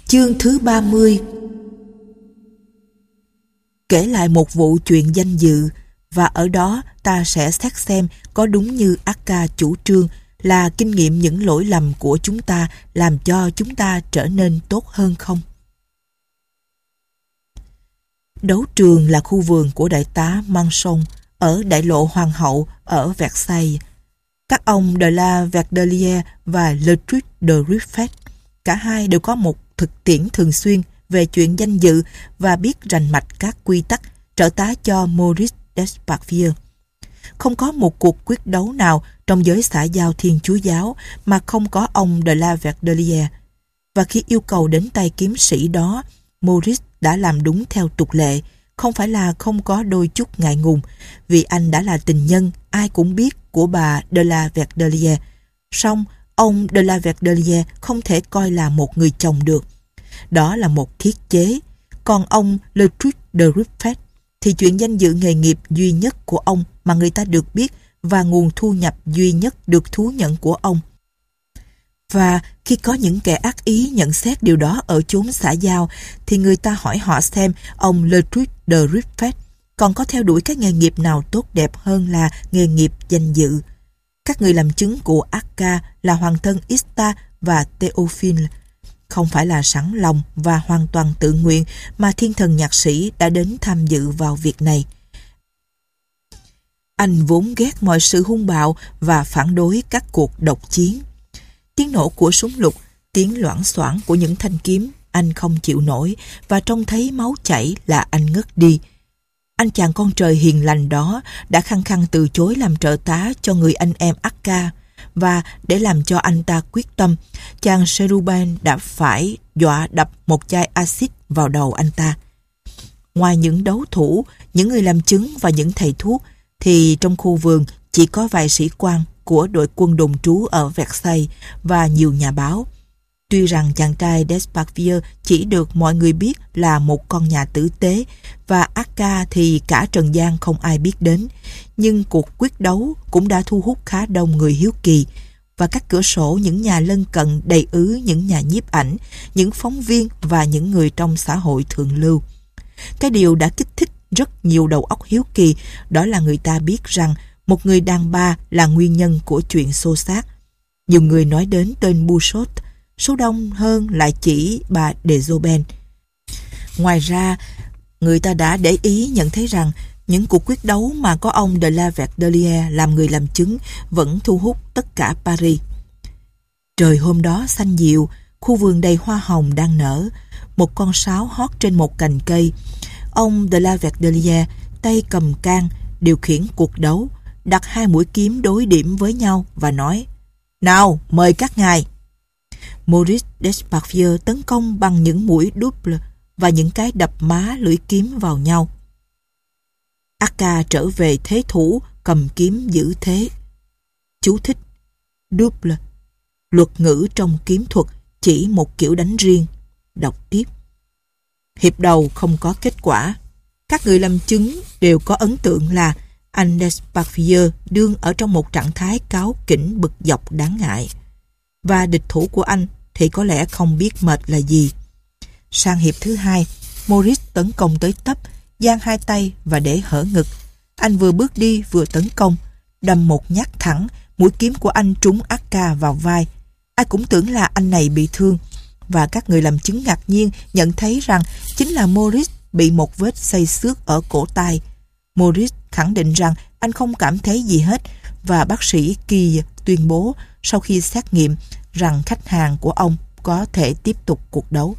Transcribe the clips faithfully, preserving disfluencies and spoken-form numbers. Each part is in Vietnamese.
Chương thứ ba mươi. Kể lại một vụ chuyện danh dự, và ở đó ta sẽ xét xem có đúng như Aka chủ trương là kinh nghiệm những lỗi lầm của chúng ta làm cho chúng ta trở nên tốt hơn không. Đấu trường là khu vườn của đại tá Manson ở đại lộ Hoàng hậu ở Versailles. Các ông de la Verdelière và Ledruc de Ruffec, cả hai đều có một thực tiễn thường xuyên về chuyện danh dự và biết rành mạch các quy tắc, trợ tá cho Maurice Desparvieu. Không có một cuộc quyết đấu nào trong giới xã giao Thiên Chúa giáo mà không có ông de la Verdelière. Và khi yêu cầu đến tay kiếm sĩ đó, Maurice đã làm đúng theo tục lệ, không phải là không có đôi chút ngại ngùng, vì anh đã là tình nhân, ai cũng biết, của bà de la Verdelière. Song ông de la Verdelière không thể coi là một người chồng được. Đó là một thiết chế. Còn ông Ledruc de Ruffec thì chuyện danh dự nghề nghiệp duy nhất của ông mà người ta được biết và nguồn thu nhập duy nhất được thú nhận của ông. Và khi có những kẻ ác ý nhận xét điều đó ở chốn xã giao thì người ta hỏi họ xem ông Ledruc de Ruffec còn có theo đuổi cái nghề nghiệp nào tốt đẹp hơn là nghề nghiệp danh dự. Các người làm chứng của Aka là hoàng thân Ista và Théophile. Không phải là sẵn lòng và hoàn toàn tự nguyện mà thiên thần nhạc sĩ đã đến tham dự vào việc này. Anh vốn ghét mọi sự hung bạo và phản đối các cuộc độc chiến. Tiếng nổ của súng lục, tiếng loảng xoảng của những thanh kiếm anh không chịu nổi, và trông thấy máu chảy là anh ngất đi. Anh chàng con trời hiền lành đó đã khăng khăng từ chối làm trợ tá cho người anh em Aka, và để làm cho anh ta quyết tâm, chàng Cherubin đã phải dọa đập một chai axit vào đầu anh ta. Ngoài những đấu thủ, những người làm chứng và những thầy thuốc, thì trong khu vườn chỉ có vài sĩ quan của đội quân đồn trú ở Versailles và nhiều nhà báo. Tuy rằng chàng trai Desparvieu chỉ được mọi người biết là một con nhà tử tế, và Aka thì cả trần gian không ai biết đến, nhưng cuộc quyết đấu cũng đã thu hút khá đông người hiếu kỳ, và các cửa sổ những nhà lân cận đầy ứ những nhà nhiếp ảnh, những phóng viên và những người trong xã hội thượng lưu. Cái điều đã kích thích rất nhiều đầu óc hiếu kỳ đó là người ta biết rằng một người đàn bà là nguyên nhân của chuyện xô xát. Nhiều người nói đến tên Bouchot, số đông hơn lại chỉ bà Dezoben. Ngoài ra, người ta đã để ý nhận thấy rằng những cuộc quyết đấu mà có ông de la Verdelière làm người làm chứng vẫn thu hút tất cả Paris. Trời hôm đó xanh dịu, khu vườn đầy hoa hồng đang nở, một con sáo hót trên một cành cây. Ông de la Verdelière, tay cầm can, điều khiển cuộc đấu, đặt hai mũi kiếm đối điểm với nhau và nói: "Nào, mời các ngài." Maurice Desparvieu tấn công bằng những mũi double và những cái đập má lưỡi kiếm vào nhau. Aka trở về thế thủ, cầm kiếm giữ thế. Chú thích: double, luật ngữ trong kiếm thuật, chỉ một kiểu đánh riêng. Đọc tiếp. Hiệp đầu không có kết quả. Các người làm chứng đều có ấn tượng là anh Desparvieu đương ở trong một trạng thái cáu kỉnh bực dọc đáng ngại, và địch thủ của anh thì có lẽ không biết mệt là gì. Sang hiệp thứ hai, Maurice tấn công tới tấp, giang hai tay và để hở ngực. Anh vừa bước đi vừa tấn công, đâm một nhát thẳng, mũi kiếm của anh trúng Aka vào vai. Ai cũng tưởng là anh này bị thương, và các người làm chứng ngạc nhiên nhận thấy rằng chính là Maurice bị một vết xây xước ở cổ tay. Maurice khẳng định rằng anh không cảm thấy gì hết, và bác sĩ Kỳ tuyên bố sau khi xét nghiệm rằng khách hàng của ông có thể tiếp tục cuộc đấu.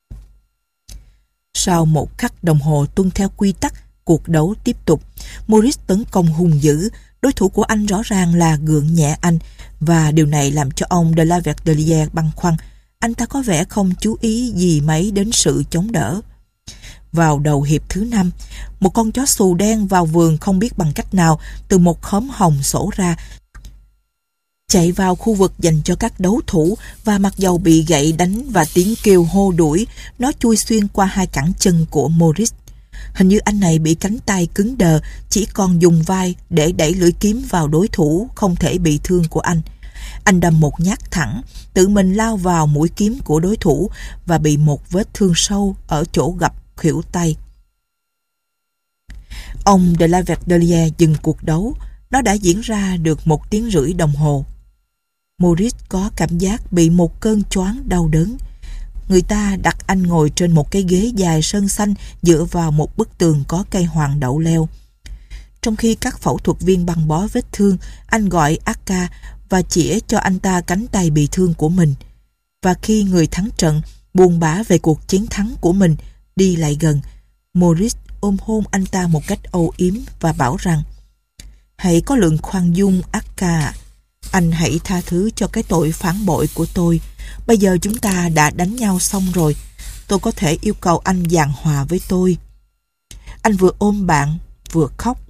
Sau một khắc đồng hồ tuân theo quy tắc, cuộc đấu tiếp tục. Maurice tấn công hung dữ, đối thủ của anh rõ ràng là gượng nhẹ anh, và điều này làm cho ông de la Verdelière băn khoăn. Anh ta có vẻ không chú ý gì mấy đến sự chống đỡ. Vào đầu hiệp thứ năm, một con chó xù đen vào vườn không biết bằng cách nào từ một khóm hồng sổ ra, chạy vào khu vực dành cho các đấu thủ, và mặc dầu bị gậy đánh và tiếng kêu hô đuổi, nó chui xuyên qua hai cẳng chân của Maurice. Hình như anh này bị cánh tay cứng đờ, chỉ còn dùng vai để đẩy lưỡi kiếm vào đối thủ không thể bị thương của anh. Anh đâm một nhát thẳng, tự mình lao vào mũi kiếm của đối thủ và bị một vết thương sâu ở chỗ gập khuỷu tay. Ông de la Verdelière dừng cuộc đấu. Nó đã diễn ra được một tiếng rưỡi đồng hồ. Maurice có cảm giác bị một cơn choáng đau đớn. Người ta đặt anh ngồi trên một cái ghế dài sơn xanh dựa vào một bức tường có cây hoàng đậu leo. Trong khi các phẫu thuật viên băng bó vết thương, anh gọi Aka và chĩa cho anh ta cánh tay bị thương của mình. Và khi người thắng trận, buồn bã về cuộc chiến thắng của mình, đi lại gần, Maurice ôm hôn anh ta một cách âu yếm và bảo rằng: "Hãy có lượng khoan dung, Aka. Anh hãy tha thứ cho cái tội phản bội của tôi. Bây giờ chúng ta đã đánh nhau xong rồi. Tôi có thể yêu cầu anh giảng hòa với tôi." Anh vừa ôm bạn, vừa khóc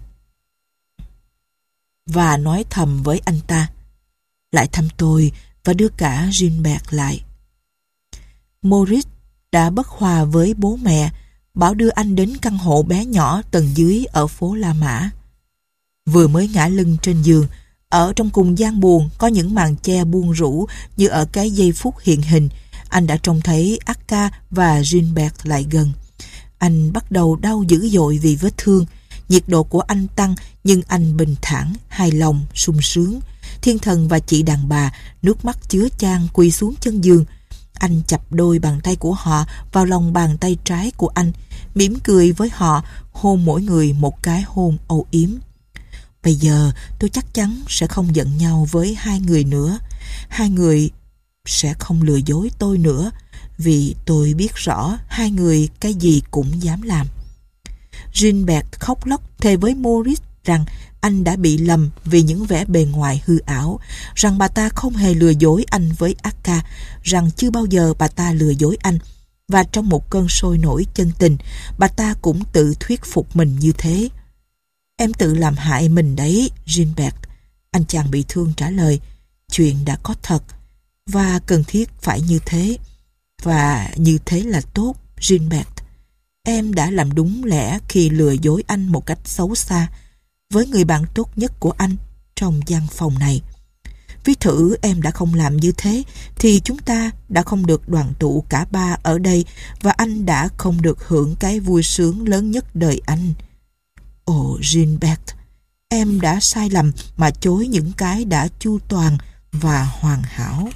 và nói thầm với anh ta: "Lại thăm tôi và đưa cả Gilbert lại." Maurice đã bất hòa với bố mẹ, bảo đưa anh đến căn hộ bé nhỏ tầng dưới ở phố La Mã. Vừa mới ngã lưng trên giường, ở trong cùng gian buồng có những màn che buông rũ như ở cái giây phút hiện hình, anh đã trông thấy Aka và Gilbert lại gần. Anh bắt đầu đau dữ dội vì vết thương. Nhiệt độ của anh tăng, nhưng anh bình thản, hài lòng, sung sướng. Thiên thần và chị đàn bà, nước mắt chứa chan quỳ xuống chân giường. Anh chập đôi bàn tay của họ vào lòng bàn tay trái của anh, mỉm cười với họ, hôn mỗi người một cái hôn âu yếm. Bây giờ tôi chắc chắn sẽ không giận nhau với hai người nữa. Hai người sẽ không lừa dối tôi nữa, vì tôi biết rõ hai người cái gì cũng dám làm. Gilbert khóc lóc thề với Maurice rằng anh đã bị lầm vì những vẻ bề ngoài hư ảo, rằng bà ta không hề lừa dối anh với Aka, rằng chưa bao giờ bà ta lừa dối anh. Và trong một cơn sôi nổi chân tình, bà ta cũng tự thuyết phục mình như thế. "Em tự làm hại mình đấy, Gilbert." Anh chàng bị thương trả lời: "Chuyện đã có thật, và cần thiết phải như thế. Và như thế là tốt, Gilbert. Em đã làm đúng lẽ khi lừa dối anh một cách xấu xa với người bạn tốt nhất của anh trong gian phòng này. Ví thử em đã không làm như thế thì chúng ta đã không được đoàn tụ cả ba ở đây, và anh đã không được hưởng cái vui sướng lớn nhất đời anh. Ồ Gilbert, em đã sai lầm mà chối những cái đã chu toàn và hoàn hảo."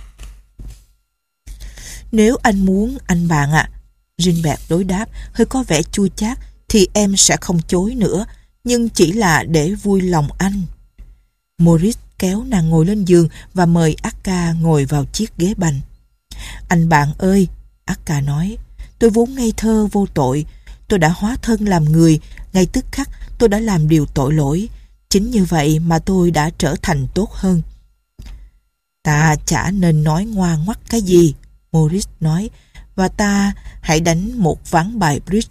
"Nếu anh muốn, anh bạn ạ," Gilbert đối đáp, hơi có vẻ chua chát, "thì em sẽ không chối nữa, nhưng chỉ là để vui lòng anh." Maurice kéo nàng ngồi lên giường và mời Aka ngồi vào chiếc ghế bành. "Anh bạn ơi," Aka nói, "tôi vốn ngây thơ vô tội. Tôi đã hóa thân làm người, ngay tức khắc tôi đã làm điều tội lỗi. Chính như vậy mà tôi đã trở thành tốt hơn." "Ta chả nên nói ngoa ngoắt cái gì," Maurice nói, "và ta hãy đánh một ván bài bridge."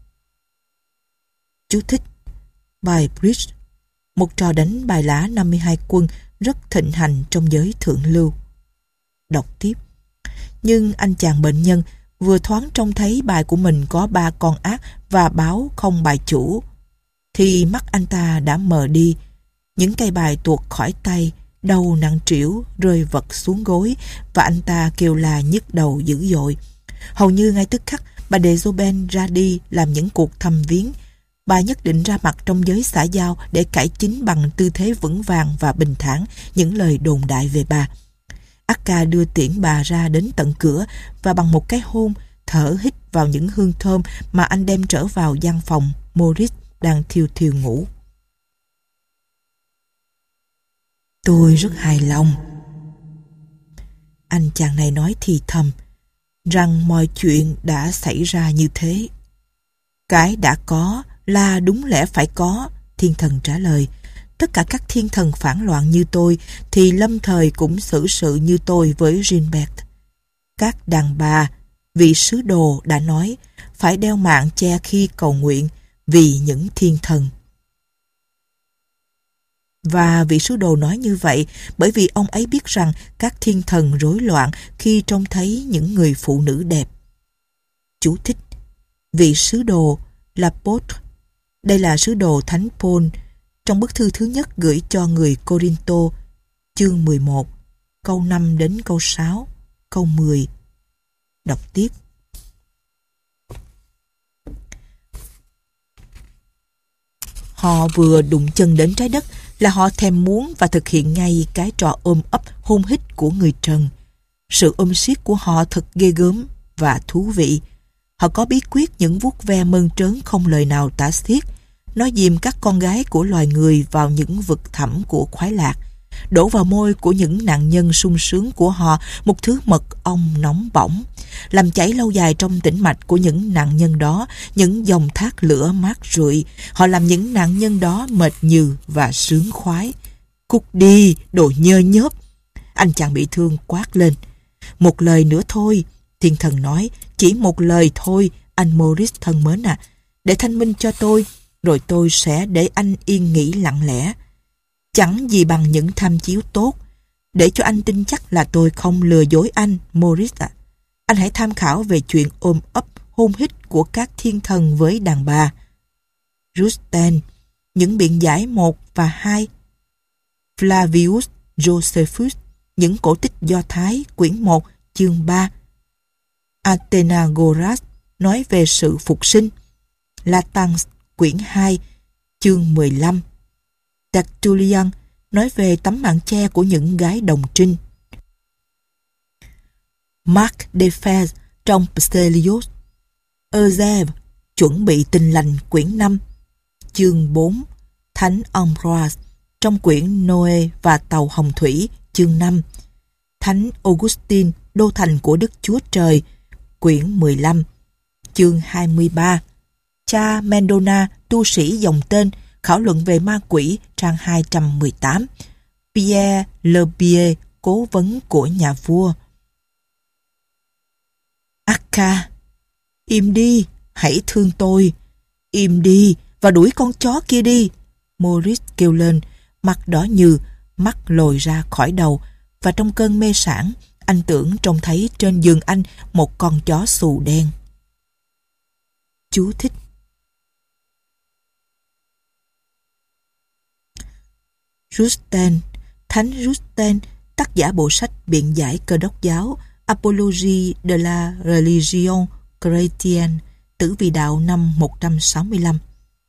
Chú thích: bài bridge, một trò đánh bài lá năm mươi hai quân rất thịnh hành trong giới thượng lưu. Đọc tiếp: "Nhưng anh chàng bệnh nhân vừa thoáng trông thấy bài của mình có ba con ác và báo không bài chủ, thì mắt anh ta đã mờ đi. Những cây bài tuột khỏi tay, đầu nặng trĩu rơi vật xuống gối, và anh ta kêu la nhức đầu dữ dội. Hầu như ngay tức khắc, bà de Joben ra đi làm những cuộc thăm viếng. Bà nhất định ra mặt trong giới xã giao để cải chính bằng tư thế vững vàng và bình thản những lời đồn đại về bà. Aka đưa tiễn bà ra đến tận cửa và bằng một cái hôn, thở hít vào những hương thơm mà anh đem trở vào gian phòng Maurice đang thiêu thiêu ngủ. "Tôi rất hài lòng," anh chàng này nói thì thầm, "rằng mọi chuyện đã xảy ra như thế." "Cái đã có là đúng lẽ phải có," thiên thần trả lời. "Tất cả các thiên thần phản loạn như tôi thì lâm thời cũng xử sự như tôi với Gilbert. Các đàn bà, vị sứ đồ đã nói phải đeo mạng che khi cầu nguyện vì những thiên thần. Và vị sứ đồ nói như vậy bởi vì ông ấy biết rằng các thiên thần rối loạn khi trông thấy những người phụ nữ đẹp." Chú thích: vị sứ đồ là L'Apôtre. Đây là sứ đồ Thánh Paul trong bức thư thứ nhất gửi cho người Corinto, chương mười một. câu năm đến câu sáu, câu mười. Đọc tiếp. Họ vừa đụng chân đến trái đất là họ thèm muốn và thực hiện ngay cái trò ôm ấp hôn hít của người trần. Sự ôm siết của họ thật ghê gớm và thú vị. Họ có bí quyết những vuốt ve mơn trớn không lời nào tả xiết, nói dìm các con gái của loài người vào những vực thẳm của khoái lạc, đổ vào môi của những nạn nhân sung sướng của họ một thứ mật ong nóng bỏng, làm chảy lâu dài trong tĩnh mạch của những nạn nhân đó những dòng thác lửa mát rượi. Họ làm những nạn nhân đó mệt nhừ và sướng khoái. Cút đi, đồ nhơ nhớp! Anh chàng bị thương quát lên. Một lời nữa thôi, thiên thần nói, chỉ một lời thôi, anh Maurice thân mến à, để thanh minh cho tôi, rồi tôi sẽ để anh yên nghỉ lặng lẽ. Chẳng gì bằng những tham chiếu tốt, để cho anh tin chắc là tôi không lừa dối anh, Maurice ạ. À. Anh hãy tham khảo về chuyện ôm ấp, hôn hít của các thiên thần với đàn bà. Rusten, những biện giải một và hai. Flavius Josephus, những cổ tích Do Thái, quyển một, chương ba. Athenagoras, nói về sự phục sinh. Latans, quyển hai, chương mười lăm. Tertullian, nói về tấm màn che của những gái đồng trinh. Mark Defers trong Pselios. Eusèbe, chuẩn bị tình lành, quyển năm, chương bốn. Thánh Ambroise, trong quyển Noe và tàu hồng thủy, chương năm. Thánh Augustine, đô thành của Đức Chúa Trời, quyển mười lăm, chương hai mươi ba. Cha Mendona, tu sĩ dòng tên, khảo luận về ma quỷ, trang hai trăm mười tám. Pierre Lebier, cố vấn của nhà vua. Akka, im đi, hãy thương tôi. Im đi và đuổi con chó kia đi. Maurice kêu lên, mặt đỏ nhừ, mắt lồi ra khỏi đầu, và trong cơn mê sảng, anh tưởng trông thấy trên giường anh một con chó xù đen. Chú thích. Rusten, Thánh Rusten, tác giả bộ sách biện giải Cơ đốc giáo Apologie de la Religion Chrétienne, tử vì đạo năm một trăm sáu mươi lăm.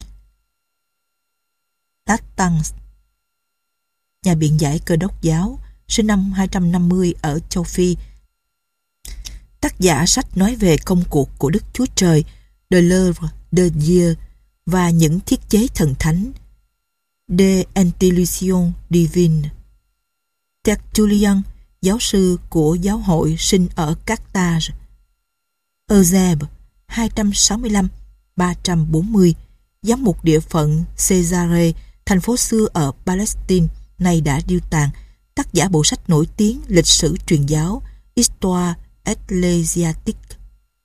Latans, nhà biện giải Cơ đốc giáo, sinh năm hai trăm năm mươi ở châu Phi. Tác giả sách nói về công cuộc của Đức Chúa Trời, de l'œuvre de Dieu, và những thiết chế thần thánh, De Intuition Divine. Tertullian, giáo sư của giáo hội, sinh ở Carthage. Eusèbe, hai trăm sáu mươi lăm đến ba trăm bốn mươi, giám mục địa phận Cesare, thành phố xưa ở Palestine, nay đã điêu tàn, tác giả bộ sách nổi tiếng lịch sử truyền giáo Histoire ecclésiastique.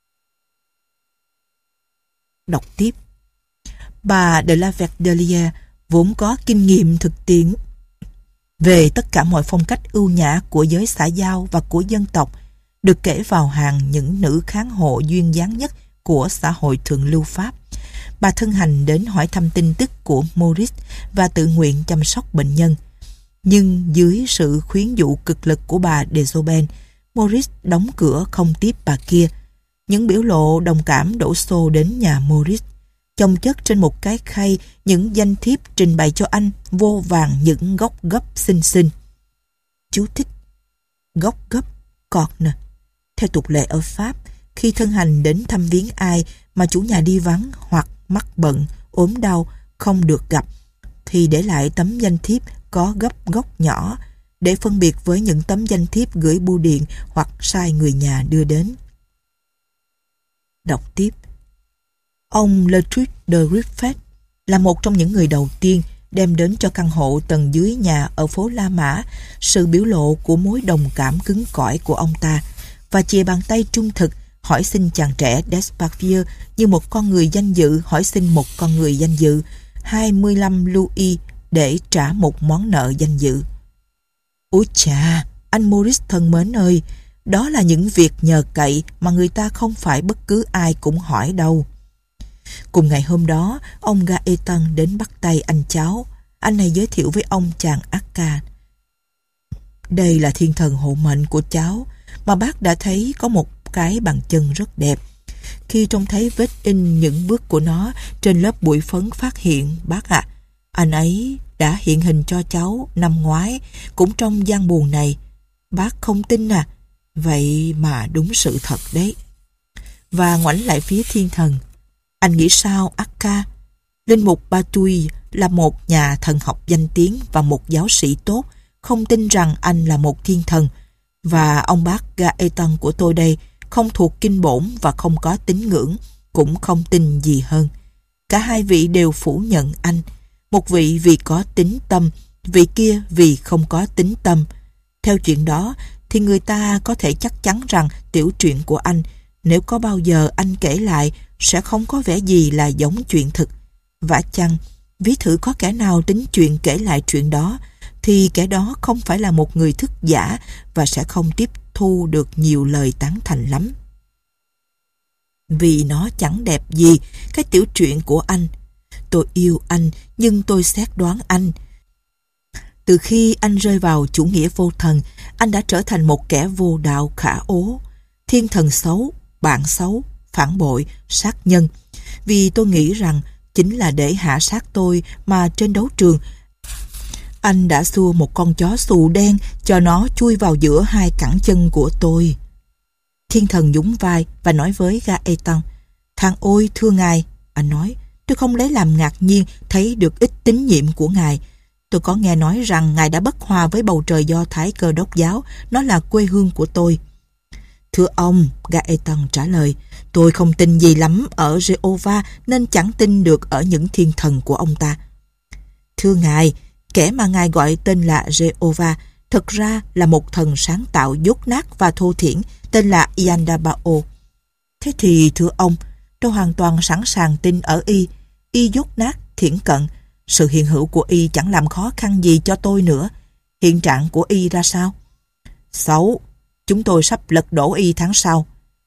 Đọc tiếp. Bà de la Verdellière vốn có kinh nghiệm thực tiễn về tất cả mọi phong cách ưu nhã của giới xã giao và của dân tộc, được kể vào hàng những nữ kháng hộ duyên dáng nhất của xã hội thượng lưu Pháp. Bà thân hành đến hỏi thăm tin tức của Maurice và tự nguyện chăm sóc bệnh nhân. Nhưng dưới sự khuyến dụ cực lực của bà de Zoben, Maurice đóng cửa không tiếp bà kia. Những biểu lộ đồng cảm đổ xô đến nhà Maurice. Chồng chất trên một cái khay những danh thiếp trình bày cho anh vô vàn những góc gấp xinh xinh. Chú thích. Góc gấp, corne. Theo tục lệ ở Pháp, khi thân hành đến thăm viếng ai mà chủ nhà đi vắng hoặc mắc bận, ốm đau, không được gặp, thì để lại tấm danh thiếp có gấp góc nhỏ để phân biệt với những tấm danh thiếp gửi bưu điện hoặc sai người nhà đưa đến. Đọc tiếp. Ông Letruc de Griffet là một trong những người đầu tiên đem đến cho căn hộ tầng dưới nhà ở phố La Mã sự biểu lộ của mối đồng cảm cứng cỏi của ông ta, và chìa bàn tay trung thực hỏi xin chàng trẻ Desparvieu như một con người danh dự hỏi xin một con người danh dự hai mươi lăm louis để trả một món nợ danh dự. Úi chà, anh Maurice thân mến ơi, đó là những việc nhờ cậy mà người ta không phải bất cứ ai cũng hỏi đâu. Cùng ngày hôm đó, ông Gaetan đến bắt tay anh cháu. Anh này giới thiệu với ông chàng Akka. Đây là thiên thần hộ mệnh của cháu, mà bác đã thấy có một cái bàn chân rất đẹp. Khi trông thấy vết in những bước của nó trên lớp bụi phấn phát hiện, bác ạ, à, anh ấy đã hiện hình cho cháu năm ngoái, cũng trong gian buồng này. Bác không tin à? Vậy mà đúng sự thật đấy. Và ngoảnh lại phía thiên thần. Anh nghĩ sao, Akka? Linh mục Batui là một nhà thần học danh tiếng và một giáo sĩ tốt, không tin rằng anh là một thiên thần. Và ông bác Gaetan của tôi đây không thuộc kinh bổn và không có tín ngưỡng, cũng không tin gì hơn. Cả hai vị đều phủ nhận anh. Một vị vì có tín tâm, vị kia vì không có tín tâm. Theo chuyện đó thì người ta có thể chắc chắn rằng tiểu truyện của anh, nếu có bao giờ anh kể lại, sẽ không có vẻ gì là giống chuyện thực. Vả chăng, ví thử có kẻ nào tính chuyện kể lại chuyện đó, thì kẻ đó không phải là một người thức giả và sẽ không tiếp thu được nhiều lời tán thành lắm. Vì nó chẳng đẹp gì, cái tiểu truyện của anh. Tôi yêu anh, nhưng tôi xét đoán anh. Từ khi anh rơi vào chủ nghĩa vô thần, anh đã trở thành một kẻ vô đạo khả ố, thiên thần xấu, bạn xấu, phản bội, sát nhân. Vì tôi nghĩ rằng chính là để hạ sát tôi mà trên đấu trường, anh đã xua một con chó xù đen cho nó chui vào giữa hai cẳng chân của tôi. Thiên thần nhún vai và nói với Gaetan, thằng ôi thưa ngài, anh nói, tôi không lấy làm ngạc nhiên thấy được ít tín nhiệm của ngài. Tôi có nghe nói rằng ngài đã bất hòa với bầu trời Do Thái Cơ Đốc giáo, nó là quê hương của tôi. Thưa ông, Gaetan trả lời, tôi không tin gì lắm ở Jehovah nên chẳng tin được ở những thiên thần của ông ta. Thưa ngài, kẻ mà ngài gọi tên là Jehovah thực ra là một thần sáng tạo dốt nát và thô thiển tên là Yandabao. Thế thì thưa ông, tôi hoàn toàn sẵn sàng tin ở y. Y dốt nát, thiển cận. Sự hiện hữu của y chẳng làm khó khăn gì cho tôi nữa. Hiện trạng của y ra sao? Xấu. Chúng tôi sắp lật đổ y tháng sau.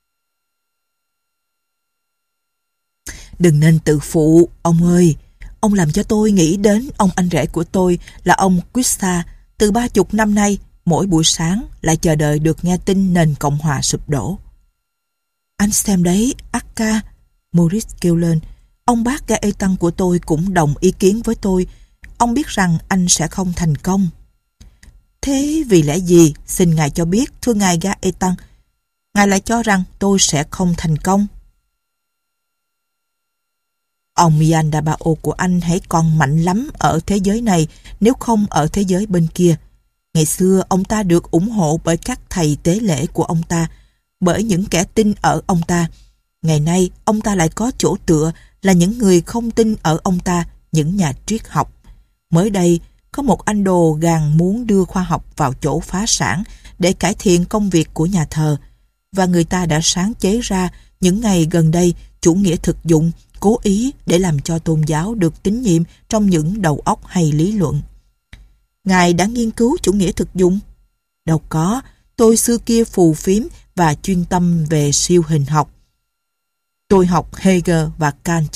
Đừng nên tự phụ, ông ơi. Ông làm cho tôi nghĩ đến ông anh rể của tôi là ông Quista. Từ ba chục năm nay, mỗi buổi sáng lại chờ đợi được nghe tin nền Cộng hòa sụp đổ. Anh xem đấy, Akka, Maurice kêu lên. Ông bác Gaetan của tôi cũng đồng ý kiến với tôi. Ông biết rằng anh sẽ không thành công. Thế vì lẽ gì, xin ngài cho biết, thưa ngài Gaetan, ngài lại cho rằng tôi sẽ không thành công? Ông Yandabao của anh hãy còn mạnh lắm ở thế giới này, nếu không ở thế giới bên kia. Ngày xưa ông ta được ủng hộ bởi các thầy tế lễ của ông ta, bởi những kẻ tin ở ông ta. Ngày nay ông ta lại có chỗ tựa là những người không tin ở ông ta, những nhà triết học. Mới đây có một anh đồ gàn muốn đưa khoa học vào chỗ phá sản để cải thiện công việc của nhà thờ, và người ta đã sáng chế ra những ngày gần đây chủ nghĩa thực dụng, cố ý để làm cho tôn giáo được tín nhiệm trong những đầu óc hay lý luận. Ngài đã nghiên cứu chủ nghĩa thực dụng? Đâu có, tôi xưa kia phù phiếm và chuyên tâm về siêu hình học. Tôi học Hegel và Kant.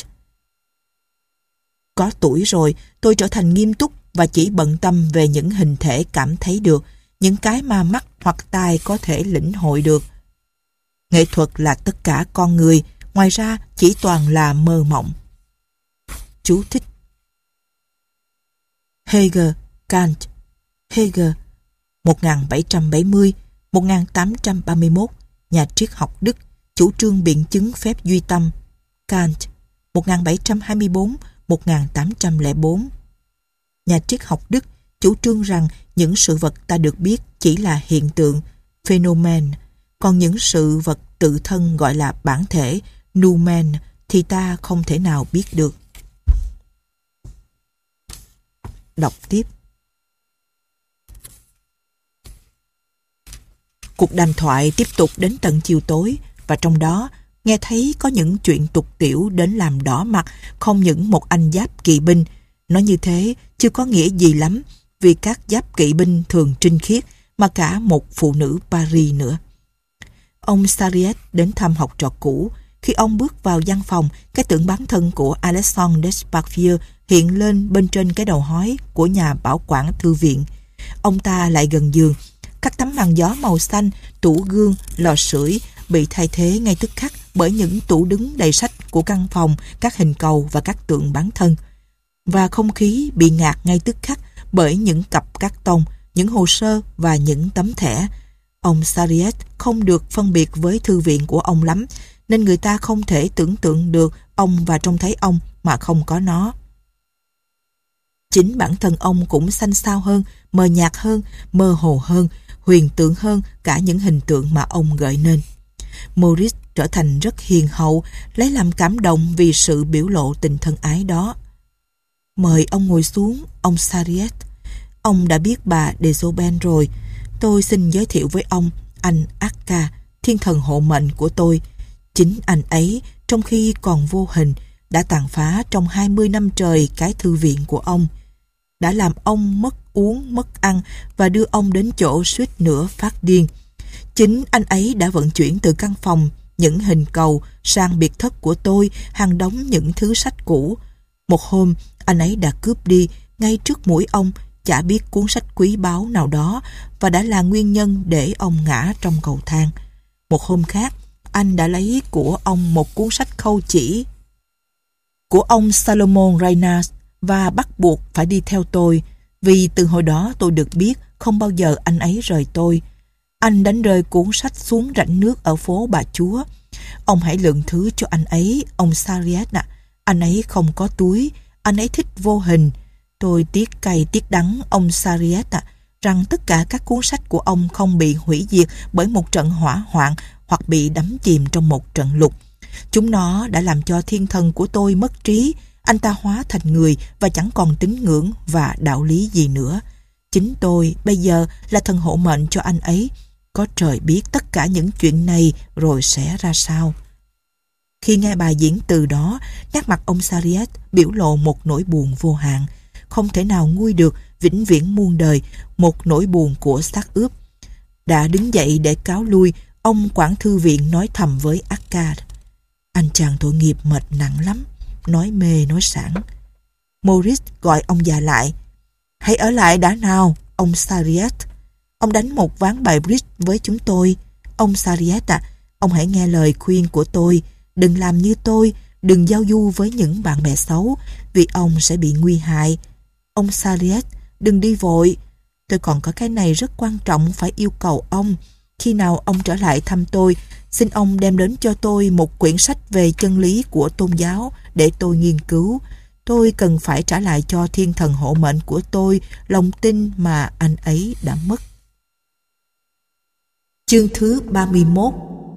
Có tuổi rồi, tôi trở thành nghiêm túc và chỉ bận tâm về những hình thể cảm thấy được, những cái mà mắt hoặc tai có thể lĩnh hội được. Nghệ thuật là tất cả con người, ngoài ra chỉ toàn là mơ mộng. Chú thích: Hegel, Kant. Hegel một nghìn bảy trăm bảy mươi đến một nghìn tám trăm ba mươi mốt, nhà triết học Đức, chủ trương biện chứng phép duy tâm. Kant một nghìn bảy trăm hai mươi tư đến một nghìn tám trăm lẻ bốn, nhà triết học Đức, chủ trương rằng những sự vật ta được biết chỉ là hiện tượng, phenomen, còn những sự vật tự thân gọi là bản thể, noumen, thì ta không thể nào biết được. Đọc tiếp. Cuộc đàm thoại tiếp tục đến tận chiều tối, và trong đó nghe thấy có những chuyện tục tiểu đến làm đỏ mặt không những một anh giáp kỵ binh. Nói như thế chưa có nghĩa gì lắm, vì các giáp kỵ binh thường trinh khiết, mà cả một phụ nữ Paris nữa. Ông Sariet đến thăm học trò cũ. Khi ông bước vào văn phòng, cái tượng bán thân của Alexandre Despathieux hiện lên bên trên cái đầu hói của nhà bảo quản thư viện. Ông ta lại gần giường, Các tấm màn gió màu xanh, tủ gương, lò sưởi bị thay thế ngay tức khắc bởi những tủ đứng đầy sách của căn phòng, các hình cầu và các tượng bán thân. Và không khí bị ngạt ngay tức khắc bởi những cặp cát tông, những hồ sơ và những tấm thẻ. Ông Sarriette không được phân biệt với thư viện của ông lắm, nên người ta không thể tưởng tượng được ông và trông thấy ông mà không có nó. Chính bản thân ông cũng xanh xao hơn, mờ nhạt hơn, mơ hồ hơn, huyền tượng hơn cả những hình tượng mà ông gợi nên. Maurice trở thành rất hiền hậu, lấy làm cảm động vì sự biểu lộ tình thân ái đó. Mời ông ngồi xuống, ông Sarriette. Ông đã biết bà Desaubens rồi. Tôi xin giới thiệu với ông anh Akka, thiên thần hộ mệnh của tôi. Chính anh ấy, trong khi còn vô hình, đã tàn phá trong hai mươi năm trời cái thư viện của ông, đã làm ông mất uống, mất ăn và đưa ông đến chỗ suýt nữa phát điên. Chính anh ấy đã vận chuyển từ căn phòng những hình cầu sang biệt thất của tôi hàng đống những thứ sách cũ. Một hôm, anh ấy đã cướp đi ngay trước mũi ông chả biết cuốn sách quý báu nào đó và đã là nguyên nhân để ông ngã trong cầu thang. Một hôm khác, anh đã lấy của ông một cuốn sách khâu chỉ của ông Salomon Reynard và bắt buộc phải đi theo tôi, vì từ hồi đó tôi được biết không bao giờ anh ấy rời tôi. Anh đánh rơi cuốn sách xuống rãnh nước ở phố Bà Chúa. Ông hãy lượng thứ cho anh ấy, ông Sarriette ạ. Anh ấy không có túi, anh ấy thích vô hình. Tôi tiếc cay tiếc đắng ông Sarriette ạ, rằng tất cả các cuốn sách của ông không bị hủy diệt bởi một trận hỏa hoạn hoặc bị đắm chìm trong một trận lụt. Chúng nó đã làm cho thiên thần của tôi mất trí. Anh ta hóa thành người và chẳng còn tín ngưỡng và đạo lý gì nữa. Chính tôi bây giờ là thần hộ mệnh cho anh ấy. Có trời biết tất cả những chuyện này rồi sẽ ra sao. Khi nghe bà diễn từ đó, nét mặt ông Sarriette biểu lộ một nỗi buồn vô hạn, không thể nào nguôi được, vĩnh viễn muôn đời, một nỗi buồn của xác ướp. Đã đứng dậy để cáo lui, ông quản thư viện nói thầm với Akka: anh chàng tội nghiệp mệt nặng lắm, nói mê nói sảng. Maurice gọi ông già lại: hãy ở lại đã nào, ông Sarriette. Ông đánh một ván bài bridge với chúng tôi. Ông Sarriette ạ, à, ông hãy nghe lời khuyên của tôi. Đừng làm như tôi, đừng giao du với những bạn bè xấu, vì ông sẽ bị nguy hại. Ông Sarriette, đừng đi vội. Tôi còn có cái này rất quan trọng phải yêu cầu ông. Khi nào ông trở lại thăm tôi, xin ông đem đến cho tôi một quyển sách về chân lý của tôn giáo để tôi nghiên cứu. Tôi cần phải trả lại cho thiên thần hộ mệnh của tôi lòng tin mà anh ấy đã mất. Chương thứ ba mươi mốt.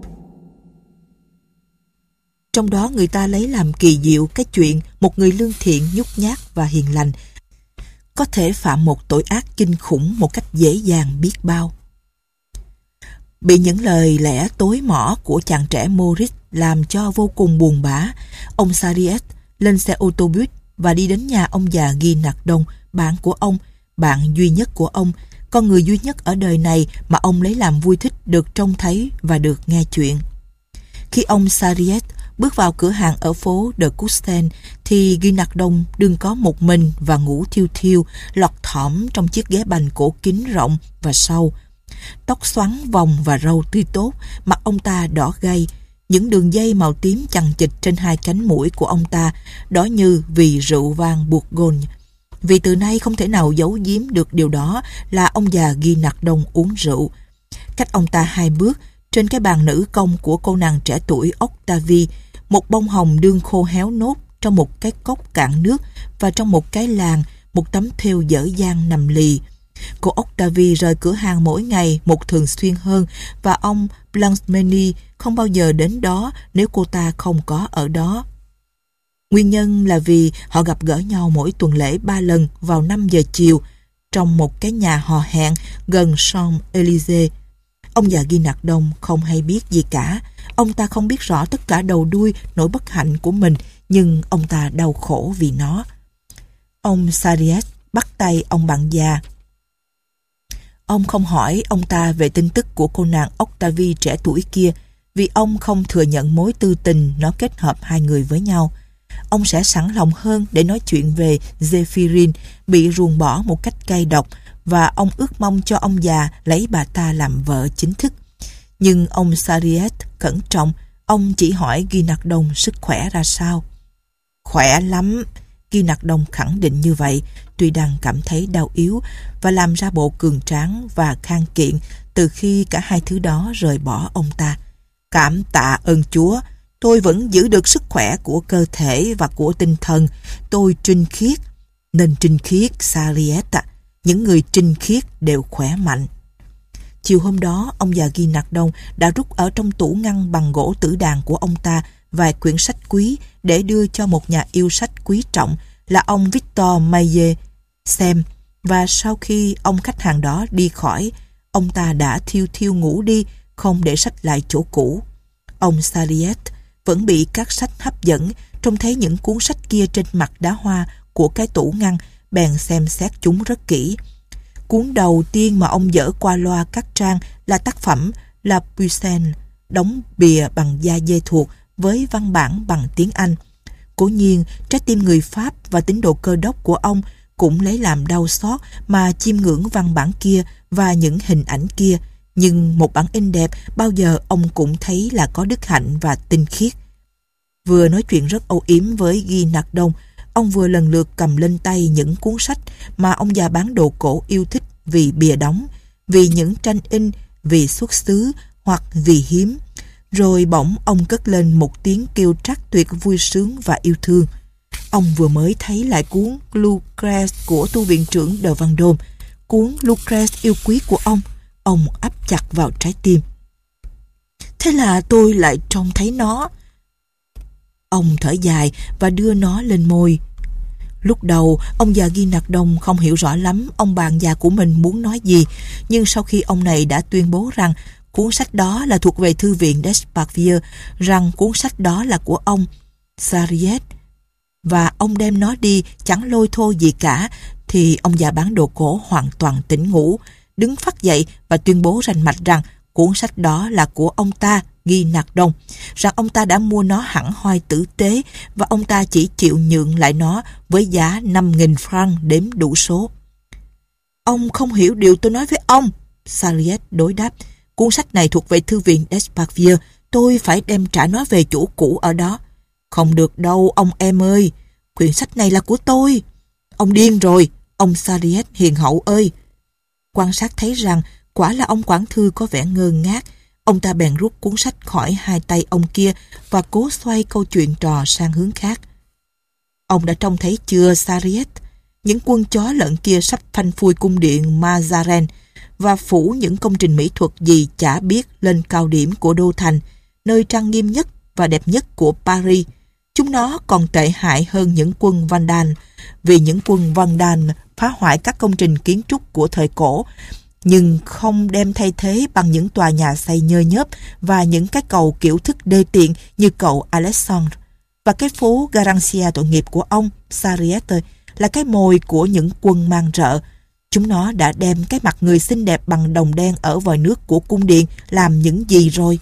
Trong đó người ta lấy làm kỳ diệu cái chuyện một người lương thiện, nhút nhát và hiền lành có thể phạm một tội ác kinh khủng một cách dễ dàng biết bao. Bị những lời lẽ tối mỏ của chàng trẻ Maurice làm cho vô cùng buồn bã, ông Sarriette lên xe ô tô buýt và đi đến nhà ông già Guy Nardon, bạn của ông, bạn duy nhất của ông, con người duy nhất ở đời này mà ông lấy làm vui thích được trông thấy và được nghe chuyện. Khi ông Sarriette bước vào cửa hàng ở phố de Cousteau thì Guy Nardon đừng có một mình và ngủ thiêu thiêu, lọt thỏm trong chiếc ghế bành cổ kính rộng và sâu. Tóc xoắn vòng và râu tươi tốt, mặt ông ta đỏ gay, những đường dây màu tím chằng chịt trên hai cánh mũi của ông ta đỏ như vì rượu vang Bourgogne. Vì từ nay không thể nào giấu giếm được điều đó là ông già Guy Nardon uống rượu. Cách ông ta hai bước, trên cái bàn nữ công của cô nàng trẻ tuổi Octavie, một bông hồng đương khô héo nốt trong một cái cốc cạn nước, và trong một cái làng, một tấm thêu dở dang nằm lì. Cô Octavie rời cửa hàng mỗi ngày một thường xuyên hơn, và ông Blancmesnil không bao giờ đến đó nếu cô ta không có ở đó. Nguyên nhân là vì họ gặp gỡ nhau mỗi tuần lễ ba lần vào năm giờ chiều trong một cái nhà hò hẹn gần Champs-Élysées. Ông già Guy Nardon không hay biết gì cả. Ông ta không biết rõ tất cả đầu đuôi nỗi bất hạnh của mình, nhưng ông ta đau khổ vì nó. Ông Sarriette bắt tay ông bạn già. Ông không hỏi ông ta về tin tức của cô nàng Octavie trẻ tuổi kia, vì ông không thừa nhận mối tư tình nó kết hợp hai người với nhau. Ông sẽ sẵn lòng hơn để nói chuyện về Zéphirine bị ruồng bỏ một cách cay độc và ông ước mong cho ông già lấy bà ta làm vợ chính thức. Nhưng ông Sariette cẩn trọng, ông chỉ hỏi Guinardon sức khỏe ra sao. Khỏe lắm, Guinardon khẳng định như vậy, tuy đang cảm thấy đau yếu và làm ra bộ cường tráng và khang kiện từ khi cả hai thứ đó rời bỏ ông ta. Cảm tạ ơn Chúa, tôi vẫn giữ được sức khỏe của cơ thể và của tinh thần. Tôi trinh khiết, nên trinh khiết Sariette, những người trinh khiết đều khỏe mạnh. Chiều hôm đó, ông già Guinardon đã rút ở trong tủ ngăn bằng gỗ tử đàn của ông ta vài quyển sách quý để đưa cho một nhà yêu sách quý trọng là ông Victor Maillet xem, và sau khi ông khách hàng đó đi khỏi, ông ta đã thiêu thiêu ngủ đi, không để sách lại chỗ cũ. Ông Sariette vẫn bị các sách hấp dẫn, trông thấy những cuốn sách kia trên mặt đá hoa của cái tủ ngăn, bèn xem xét chúng rất kỹ. Cuốn đầu tiên mà ông dở qua loa các trang là tác phẩm La Pucelle, đóng bìa bằng da dê thuột với văn bản bằng tiếng Anh. Cố nhiên, trái tim người Pháp và tín đồ Cơ đốc của ông cũng lấy làm đau xót mà chiêm ngưỡng văn bản kia và những hình ảnh kia, nhưng một bản in đẹp bao giờ ông cũng thấy là có đức hạnh và tinh khiết. Vừa nói chuyện rất âu yếm với Guinardon, ông vừa lần lượt cầm lên tay những cuốn sách mà ông già bán đồ cổ yêu thích vì bìa đóng, vì những tranh in, vì xuất xứ hoặc vì hiếm. Rồi bỗng ông cất lên một tiếng kêu trắc tuyệt vui sướng và yêu thương. Ông vừa mới thấy lại cuốn Lucrece của tu viện trưởng de Vendôme, cuốn Lucrece yêu quý của ông. Ông áp chặt vào trái tim. Thế là tôi lại trông thấy nó. Ông thở dài và đưa nó lên môi. Lúc đầu, ông già Guinardon không hiểu rõ lắm ông bạn già của mình muốn nói gì, nhưng sau khi ông này đã tuyên bố rằng cuốn sách đó là thuộc về thư viện Desparvieu, rằng cuốn sách đó là của ông Sariette, và ông đem nó đi chẳng lôi thôi gì cả, thì ông già bán đồ cổ hoàn toàn tỉnh ngủ, đứng phắt dậy và tuyên bố rành mạch rằng cuốn sách đó là của ông ta, Guinardon, rằng ông ta đã mua nó hẳn hoi tử tế và ông ta chỉ chịu nhượng lại nó với giá năm nghìn franc đếm đủ số. Ông không hiểu điều tôi nói với ông, Sariette đối đáp. Cuốn sách này thuộc về thư viện Desparvieu, tôi phải đem trả nó về chủ cũ ở đó. Không được đâu, ông em ơi, quyển sách này là của tôi. Ông điên rồi, ông Sariette hiền hậu ơi. Quan sát thấy rằng quả là ông quản thư có vẻ ngơ ngác. Ông ta bèn rút cuốn sách khỏi hai tay ông kia và cố xoay câu chuyện trò sang hướng khác. Ông đã trông thấy chưa, Sariette? Những quân chó lợn kia sắp phanh phui cung điện Mazarin và phủ những công trình mỹ thuật gì chả biết lên cao điểm của đô thành, nơi trang nghiêm nhất và đẹp nhất của Paris. Chúng nó còn tệ hại hơn những quân Vandal, vì những quân Vandal phá hoại các công trình kiến trúc của thời cổ, nhưng không đem thay thế bằng những tòa nhà xây nhơ nhớp và những cái cầu kiểu thức đê tiện như cầu Alexandre. Và cái phố Garancia tội nghiệp của ông Sariette là cái mồi của những quân mang rợ. Chúng nó đã đem cái mặt người xinh đẹp bằng đồng đen ở vòi nước của cung điện làm những gì rồi?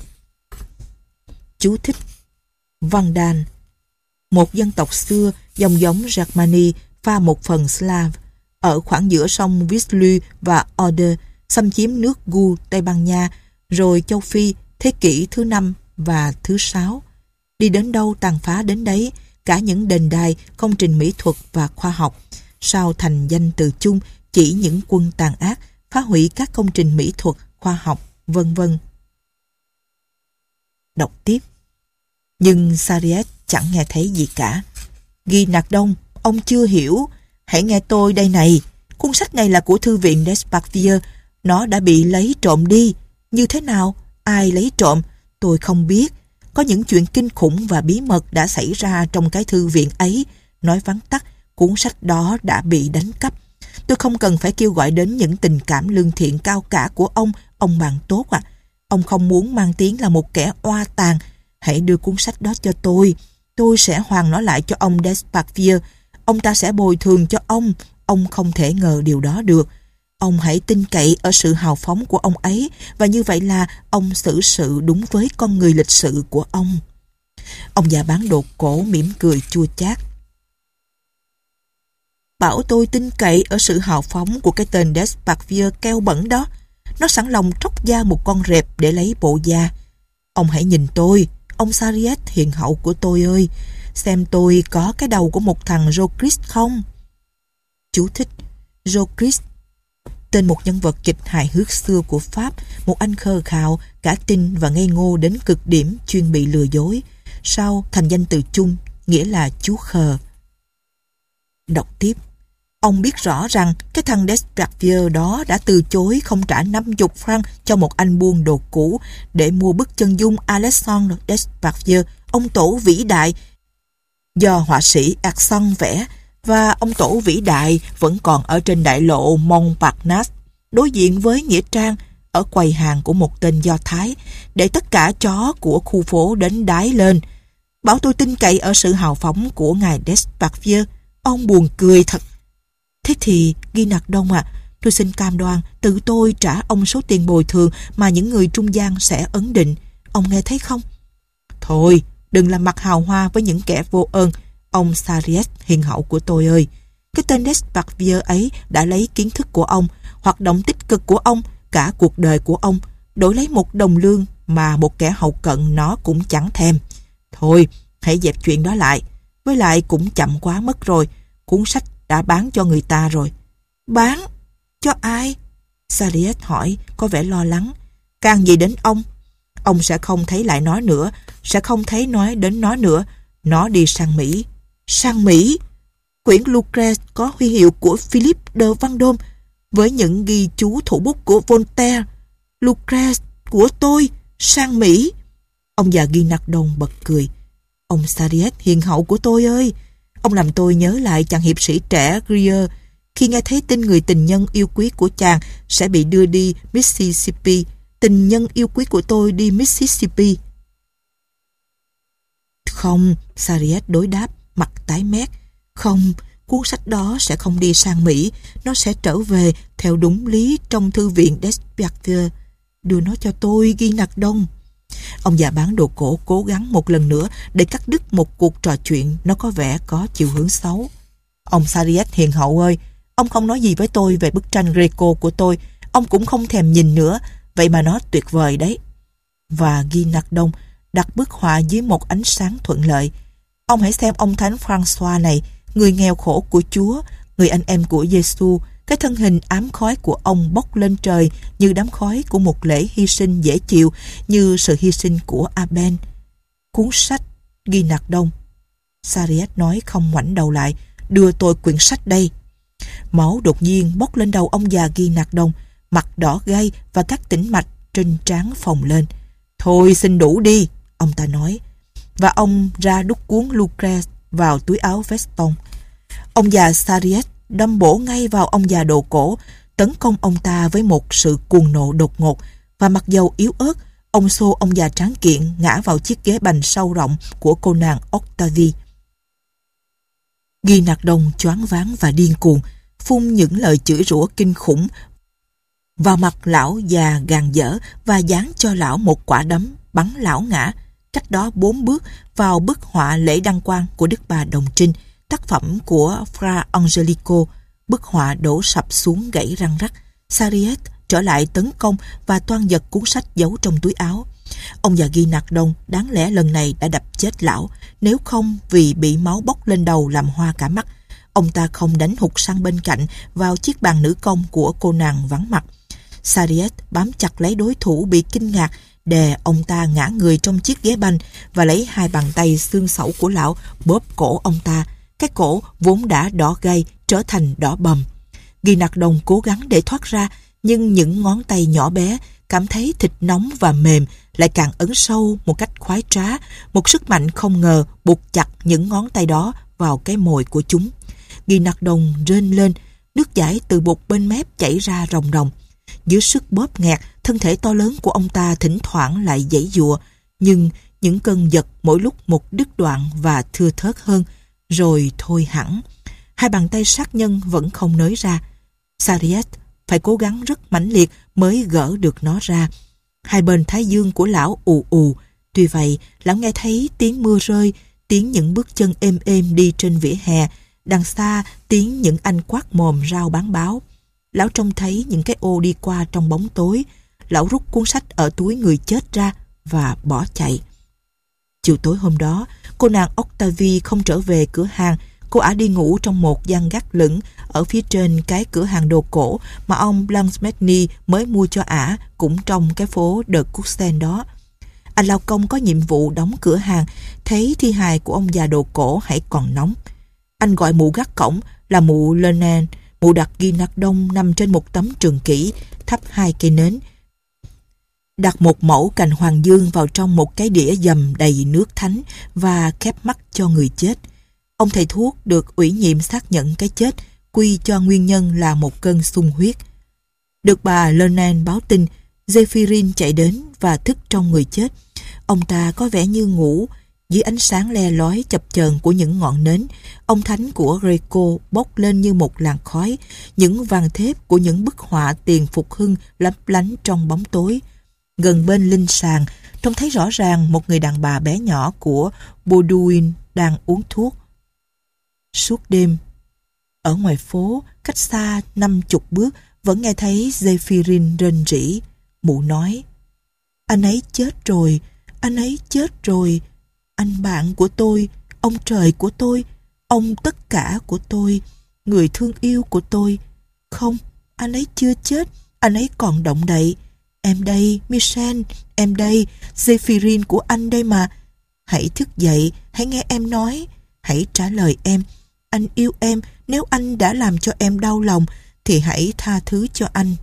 Chú thích: Vandal, một dân tộc xưa dòng giống Germany pha một phần Slav, ở khoảng giữa sông Vistulu và Oder, xâm chiếm nước Gu, Tây Ban Nha, rồi châu Phi thế kỷ thứ năm và thứ sáu. Đi đến đâu tàn phá đến đấy, cả những đền đài, công trình mỹ thuật và khoa học. Sao thành danh từ chung chỉ những quân tàn ác, phá hủy các công trình mỹ thuật, khoa học, vân vân. Đọc tiếp. Nhưng Sariette chẳng nghe thấy gì cả. Guinardon, ông chưa hiểu. Hãy nghe tôi đây này. Cuốn sách này là của thư viện Desparvieu. Nó đã bị lấy trộm đi. Như thế nào? Ai lấy trộm? Tôi không biết. Có những chuyện kinh khủng và bí mật đã xảy ra trong cái thư viện ấy. Nói vắn tắt, cuốn sách đó đã bị đánh cắp. Tôi không cần phải kêu gọi đến những tình cảm lương thiện cao cả của ông, ông bạn tốt ạ. À. Ông không muốn mang tiếng là một kẻ oa tàn. Hãy đưa cuốn sách đó cho tôi. Tôi sẽ hoàn nó lại cho ông Desparvieu. Ông ta sẽ bồi thường cho ông. Ông không thể ngờ điều đó được. Ông hãy tin cậy ở sự hào phóng của ông ấy, và như vậy là ông xử sự đúng với con người lịch sự của ông. Ông già bán đồ cổ mỉm cười chua chát. bảo tôi tin cậy ở sự hào phóng của cái tên Desparvieu keo bẩn đó. Nó sẵn lòng tróc da một con rệp để lấy bộ da. Ông hãy nhìn tôi, ông Sariette hiền hậu của tôi ơi, xem tôi có cái đầu của một thằng Joe không? Chú thích: Joe, tên một nhân vật kịch hài hước xưa của Pháp, một anh khờ khạo, cả tin và ngây ngô đến cực điểm, chuyên bị lừa dối. Sau thành danh từ chung, nghĩa là chú khờ. Đọc tiếp: ông biết rõ rằng cái thằng Desparvieu đó đã từ chối không trả năm mươi franc cho một anh buôn đồ cũ để mua bức chân dung Alexandre Desparvieu, ông tổ vĩ đại, do họa sĩ Arsan vẽ, và ông tổ vĩ đại vẫn còn ở trên đại lộ Montparnasse, đối diện với nghĩa trang, ở quầy hàng của một tên Do Thái, để tất cả chó của khu phố đến đái lên. Bảo tôi tin cậy ở sự hào phóng của ngài Desparvieu. Ông buồn cười thật. Thế thì, Guinardon à, tôi xin cam đoan tự tôi trả ông số tiền bồi thường mà những người trung gian sẽ ấn định. Ông nghe thấy không? Thôi, đừng làm mặt hào hoa với những kẻ vô ơn, ông Sariette hiền hậu của tôi ơi. Cái tên Desparvieu ấy đã lấy kiến thức của ông, hoạt động tích cực của ông, cả cuộc đời của ông, đổi lấy một đồng lương mà một kẻ hậu cận nó cũng chẳng thèm. Thôi, hãy dẹp chuyện đó lại. Với lại cũng chậm quá mất rồi. Cuốn sách đã bán cho người ta rồi. Bán? Cho ai? Sariette hỏi, có vẻ lo lắng. Càng gì đến ông? Ông sẽ không thấy lại nó nữa, sẽ không thấy nói đến nó nữa. Nó đi sang Mỹ. Sang Mỹ? Quyển Lucrece có huy hiệu của Philippe de Vendôme với những ghi chú thủ bút của Voltaire. Lucrece của tôi sang Mỹ? Ông già Guinardon bật cười. Ông Sariette hiền hậu của tôi ơi, ông làm tôi nhớ lại chàng hiệp sĩ trẻ Grier khi nghe thấy tin người tình nhân yêu quý của chàng sẽ bị đưa đi Mississippi. Tình nhân yêu quý của tôi đi Mississippi. Không, Sariette đối đáp, mặt tái mét. Không, cuốn sách đó sẽ không đi sang Mỹ. Nó sẽ trở về theo đúng lý trong thư viện Desparvieu. Đưa nó cho tôi, Guinardon. Ông già bán đồ cổ cố gắng một lần nữa để cắt đứt một cuộc trò chuyện nó có vẻ có chiều hướng xấu. Ông Sariette hiền hậu ơi, ông không nói gì với tôi về bức tranh Greco của tôi. Ông cũng không thèm nhìn nữa. Vậy mà nó tuyệt vời đấy. Và Guinardon đặt bức họa dưới một ánh sáng thuận lợi. Ông hãy xem ông Thánh François này, người nghèo khổ của Chúa, người anh em của Giêsu. Cái thân hình ám khói của ông bốc lên trời như đám khói của một lễ hy sinh dễ chịu, như sự hy sinh của Abel. Cuốn sách, Guinardon. Sariette nói không ngoảnh đầu lại. Đưa tôi quyển sách đây. Máu đột nhiên bốc lên đầu ông già Guinardon, mặt đỏ gay và các tĩnh mạch trên trán phồng lên. Thôi xin đủ đi, ông ta nói. Và ông ra đút cuốn Lucrece vào túi áo veston. Ông già Sariette đâm bổ ngay vào ông già đồ cổ, tấn công ông ta với một sự cuồng nộ đột ngột, và mặc dầu yếu ớt, ông xô ông già tráng kiện ngã vào chiếc ghế bành sâu rộng của cô nàng Octavie. Guinardon choáng váng và điên cuồng, phun những lời chửi rủa kinh khủng vào mặt lão già gàn dở và giáng cho lão một quả đấm bắn lão ngã, cách đó bốn bước vào bức họa lễ đăng quang của Đức Bà Đồng Trinh, tác phẩm của Fra Angelico. Bức họa đổ sập xuống gãy răng rắc. Sariette trở lại tấn công và toan giật cuốn sách giấu trong túi áo. Ông già Guinardon đáng lẽ lần này đã đập chết lão, nếu không vì bị máu bốc lên đầu làm hoa cả mắt. Ông ta không đánh hụt sang bên cạnh vào chiếc bàn nữ công của cô nàng vắng mặt. Sariette bám chặt lấy đối thủ bị kinh ngạc, đè ông ta ngã người trong chiếc ghế bành và lấy hai bàn tay xương sẩu của lão bóp cổ ông ta. Cái cổ vốn đã đỏ gay trở thành đỏ bầm. Guinardon cố gắng để thoát ra, nhưng những ngón tay nhỏ bé cảm thấy thịt nóng và mềm lại càng ấn sâu một cách khoái trá. Một sức mạnh không ngờ buộc chặt những ngón tay đó vào cái mồi của chúng. Guinardon rên lên, nước dãi từ một bên mép chảy ra ròng ròng. Dưới sức bóp nghẹt, thân thể to lớn của ông ta thỉnh thoảng lại giãy giụa, nhưng những cơn giật mỗi lúc một đứt đoạn và thưa thớt hơn, rồi thôi hẳn. Hai bàn tay sát nhân vẫn không nới ra. Sariette phải cố gắng rất mãnh liệt mới gỡ được nó ra. Hai bên thái dương của lão ù ù. Tuy vậy, lão nghe thấy tiếng mưa rơi, tiếng những bước chân êm êm đi trên vỉa hè, Đằng xa tiếng những anh quát mồm rao bán báo. Lão trông thấy những cái ô đi qua trong bóng tối. Lão rút cuốn sách ở túi người chết ra và bỏ chạy. Chiều tối hôm đó, cô nàng Octavie không trở về cửa hàng. Cô ả đi ngủ trong một gian gác lửng ở phía trên cái cửa hàng đồ cổ mà ông Blancmesnil mới mua cho ả, cũng trong cái phố De Courcelles đó. Anh lao công có nhiệm vụ đóng cửa hàng, thấy thi hài của ông già đồ cổ hãy còn nóng. Anh gọi mụ gác cổng là mụ Lenan. Mụ đặt Guinardon nằm trên một tấm trường kỷ, thắp hai cây nến, đặt một mẩu cành hoàng dương vào trong một cái đĩa dầm đầy nước thánh và khép mắt cho người chết. Ông thầy thuốc được ủy nhiệm xác nhận cái chết, quy cho nguyên nhân là một cơn xung huyết. Được bà Lenan báo tin, Zéphyrin chạy đến và thức trong người chết. Ông ta có vẻ như ngủ. Dưới ánh sáng le lói chập chờn của những ngọn nến, ông thánh của Greco bốc lên như một làn khói. Những vàng thép của những bức họa tiền phục hưng lấp lánh trong bóng tối. Gần bên linh sàng, trông thấy rõ ràng một người đàn bà bé nhỏ của Baudouin đang uống thuốc. Suốt đêm, ở ngoài phố, cách xa năm chục bước, vẫn nghe thấy Zéphyrin rên rỉ. Mụ nói: "Anh ấy chết rồi, anh ấy chết rồi. Anh bạn của tôi, ông trời của tôi, ông tất cả của tôi, người thương yêu của tôi. Không, anh ấy chưa chết, anh ấy còn động đậy. Em đây, Michel, em đây, Zéphyrin của anh đây mà. Hãy thức dậy, hãy nghe em nói, hãy trả lời em. Anh yêu em, nếu anh đã làm cho em đau lòng, thì hãy tha thứ cho anh."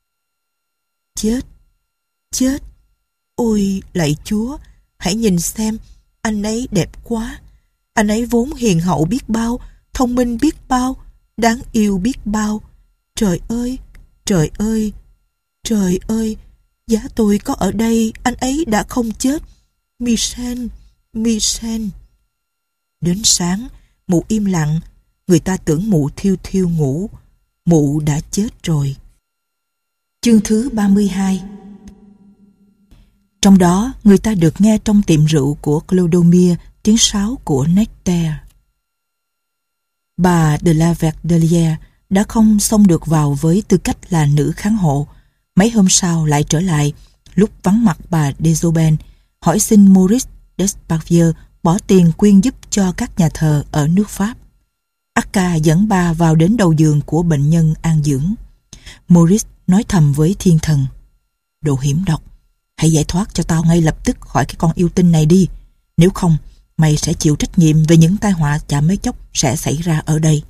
Chết, chết. Ôi, lạy Chúa, hãy nhìn xem, anh ấy đẹp quá. Anh ấy vốn hiền hậu biết bao, thông minh biết bao, đáng yêu biết bao. Trời ơi, trời ơi, trời ơi, giá tôi có ở đây, anh ấy đã không chết. Michel, Michel. Đến sáng, mụ im lặng. Người ta tưởng mụ thiêu thiêu ngủ. Mụ đã chết rồi. Chương thứ ba mươi hai. Trong đó, người ta được nghe trong tiệm rượu của Clodomir tiếng sáo của Nectaire. Bà de la Verdelière đã không xông được vào với tư cách là nữ kháng hộ. Mấy hôm sau lại trở lại, lúc vắng mặt bà Desoben, hỏi xin Maurice Desparvieu bỏ tiền quyên giúp cho các nhà thờ ở nước Pháp. Akka dẫn bà vào đến đầu giường của bệnh nhân an dưỡng. Maurice nói thầm với thiên thần: "Đồ hiểm độc, hãy giải thoát cho tao ngay lập tức khỏi cái con yêu tinh này đi. Nếu không, mày sẽ chịu trách nhiệm về những tai họa chả mấy chốc sẽ xảy ra ở đây."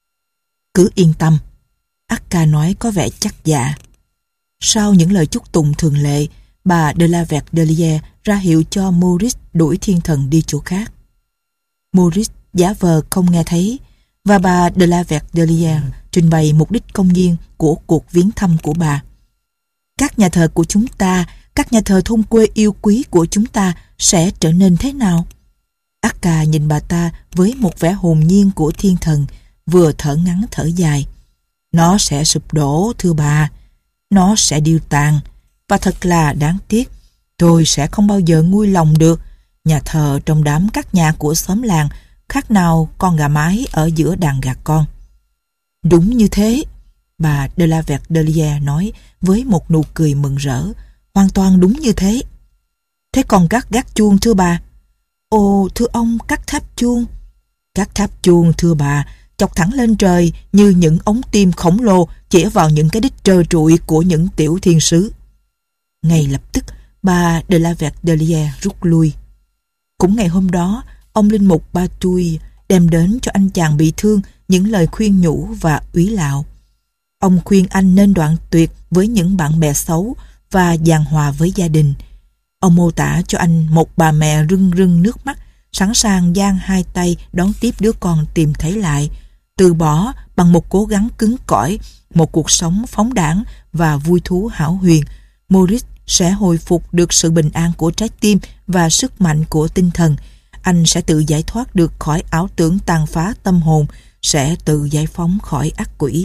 "Cứ yên tâm," Akka nói có vẻ chắc dạ. Sau những lời chúc tụng thường lệ, bà de la Verdelière ra hiệu cho Maurice đuổi thiên thần đi chỗ khác. Maurice giả vờ không nghe thấy, và bà de la Verdelière trình bày mục đích công nhiên của cuộc viếng thăm của bà. "Các nhà thờ của chúng ta, các nhà thờ thôn quê yêu quý của chúng ta sẽ trở nên thế nào?" Akka nhìn bà ta với một vẻ hồn nhiên của thiên thần, vừa thở ngắn thở dài. "Nó sẽ sụp đổ, thưa bà. Nó sẽ điêu tàn. Và thật là đáng tiếc. Tôi sẽ không bao giờ nguôi lòng được. Nhà thờ trong đám các nhà của xóm làng khác nào con gà mái ở giữa đàn gà con." "Đúng như thế," bà de la Verdelière nói với một nụ cười mừng rỡ. "Hoàn toàn đúng như thế." "Thế còn các gác chuông, thưa bà?" "Ồ, thưa ông, các tháp chuông." "Các tháp chuông, thưa bà, chọc thẳng lên trời như những ống tim khổng lồ chĩa vào những cái đích trơ trụi của những tiểu thiên sứ." Ngay lập tức, bà de la Verdelière rút lui. Cũng ngày hôm đó, ông linh mục Batouille đem đến cho anh chàng bị thương những lời khuyên nhủ và úy lạo. Ông khuyên anh nên đoạn tuyệt với những bạn bè xấu và giảng hòa với gia đình. Ông mô tả cho anh một bà mẹ rưng rưng nước mắt, sẵn sàng dang hai tay đón tiếp đứa con tìm thấy lại, từ bỏ bằng một cố gắng cứng cỏi một cuộc sống phóng đãng và vui thú hão huyền. Maurice sẽ hồi phục được sự bình an của trái tim và sức mạnh của tinh thần. Anh sẽ tự giải thoát được khỏi ảo tưởng tàn phá tâm hồn, sẽ tự giải phóng khỏi ác quỷ.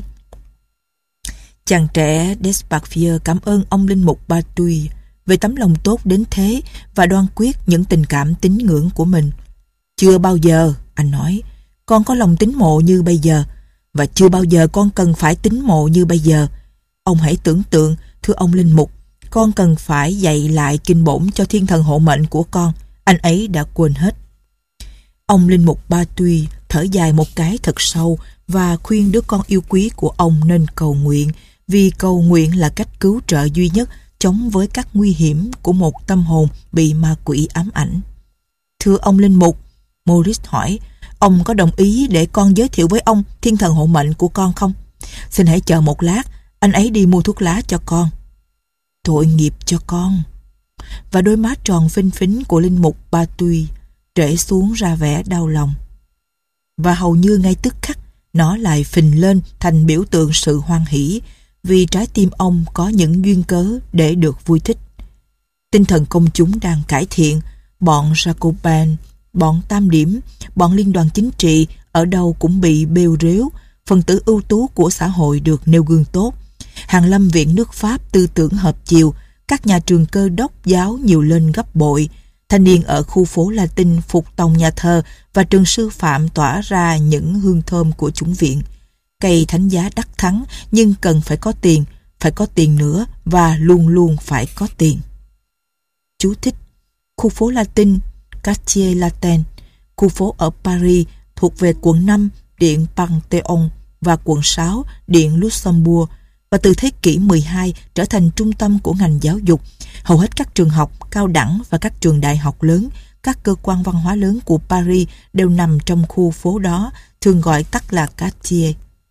Chàng trẻ Desparvieu cảm ơn ông linh mục Batouille về tấm lòng tốt đến thế và đoan quyết những tình cảm tín ngưỡng của mình. "Chưa bao giờ," anh nói, con có lòng tín mộ như bây giờ, và chưa bao giờ con cần phải tín mộ như bây giờ. Ông hãy tưởng tượng, thưa ông linh mục, con cần phải dạy lại kinh bổn cho thiên thần hộ mệnh của con. Anh ấy đã quên hết. Ông linh mục Ba Tuy thở dài một cái thật sâu và khuyên đứa con yêu quý của ông nên cầu nguyện, vì cầu nguyện là cách cứu trợ duy nhất chống với các nguy hiểm của một tâm hồn bị ma quỷ ám ảnh. Thưa ông linh mục, Maurice hỏi, ông có đồng ý để con giới thiệu với ông thiên thần hộ mệnh của con không? Xin hãy chờ một lát, anh ấy đi mua thuốc lá cho con. Tội nghiệp cho con. Và đôi má tròn phinh phính của linh mục Ba Tuy trễ xuống ra vẻ đau lòng. Và hầu như ngay tức khắc, nó lại phình lên thành biểu tượng sự hoan hỷ, vì trái tim ông có những duyên cớ để được vui thích. Tinh thần công chúng đang cải thiện, bọn Jacobin, bọn Tam Điểm, bọn liên đoàn chính trị ở đâu cũng bị bêu rếu, phần tử ưu tú của xã hội được nêu gương tốt. Hàn lâm viện nước Pháp tư tưởng hợp chiều, các nhà trường cơ đốc giáo nhiều lên gấp bội, thanh niên ở khu phố Latin phục tòng nhà thờ và trường sư phạm tỏa ra những hương thơm của chủng viện. Cây thánh giá đắt thắng nhưng cần phải có tiền, phải có tiền nữa và luôn luôn phải có tiền. Chú thích: khu phố Latin, Quartier Latin, khu phố ở Paris thuộc về quận năm, điện Panthéon và quận sáu, điện Luxembourg, và từ thế kỷ mười hai trở thành trung tâm của ngành giáo dục. Hầu hết các trường học cao đẳng và các trường đại học lớn, các cơ quan văn hóa lớn của Paris đều nằm trong khu phố đó, thường gọi tắt là Quartier.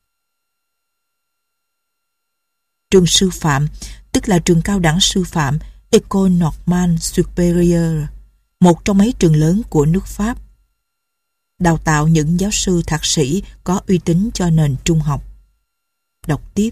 Trường sư phạm, tức là trường cao đẳng sư phạm, École Normale Supérieure, một trong mấy trường lớn của nước Pháp, đào tạo những giáo sư thạc sĩ có uy tín cho nền trung học. Đọc tiếp.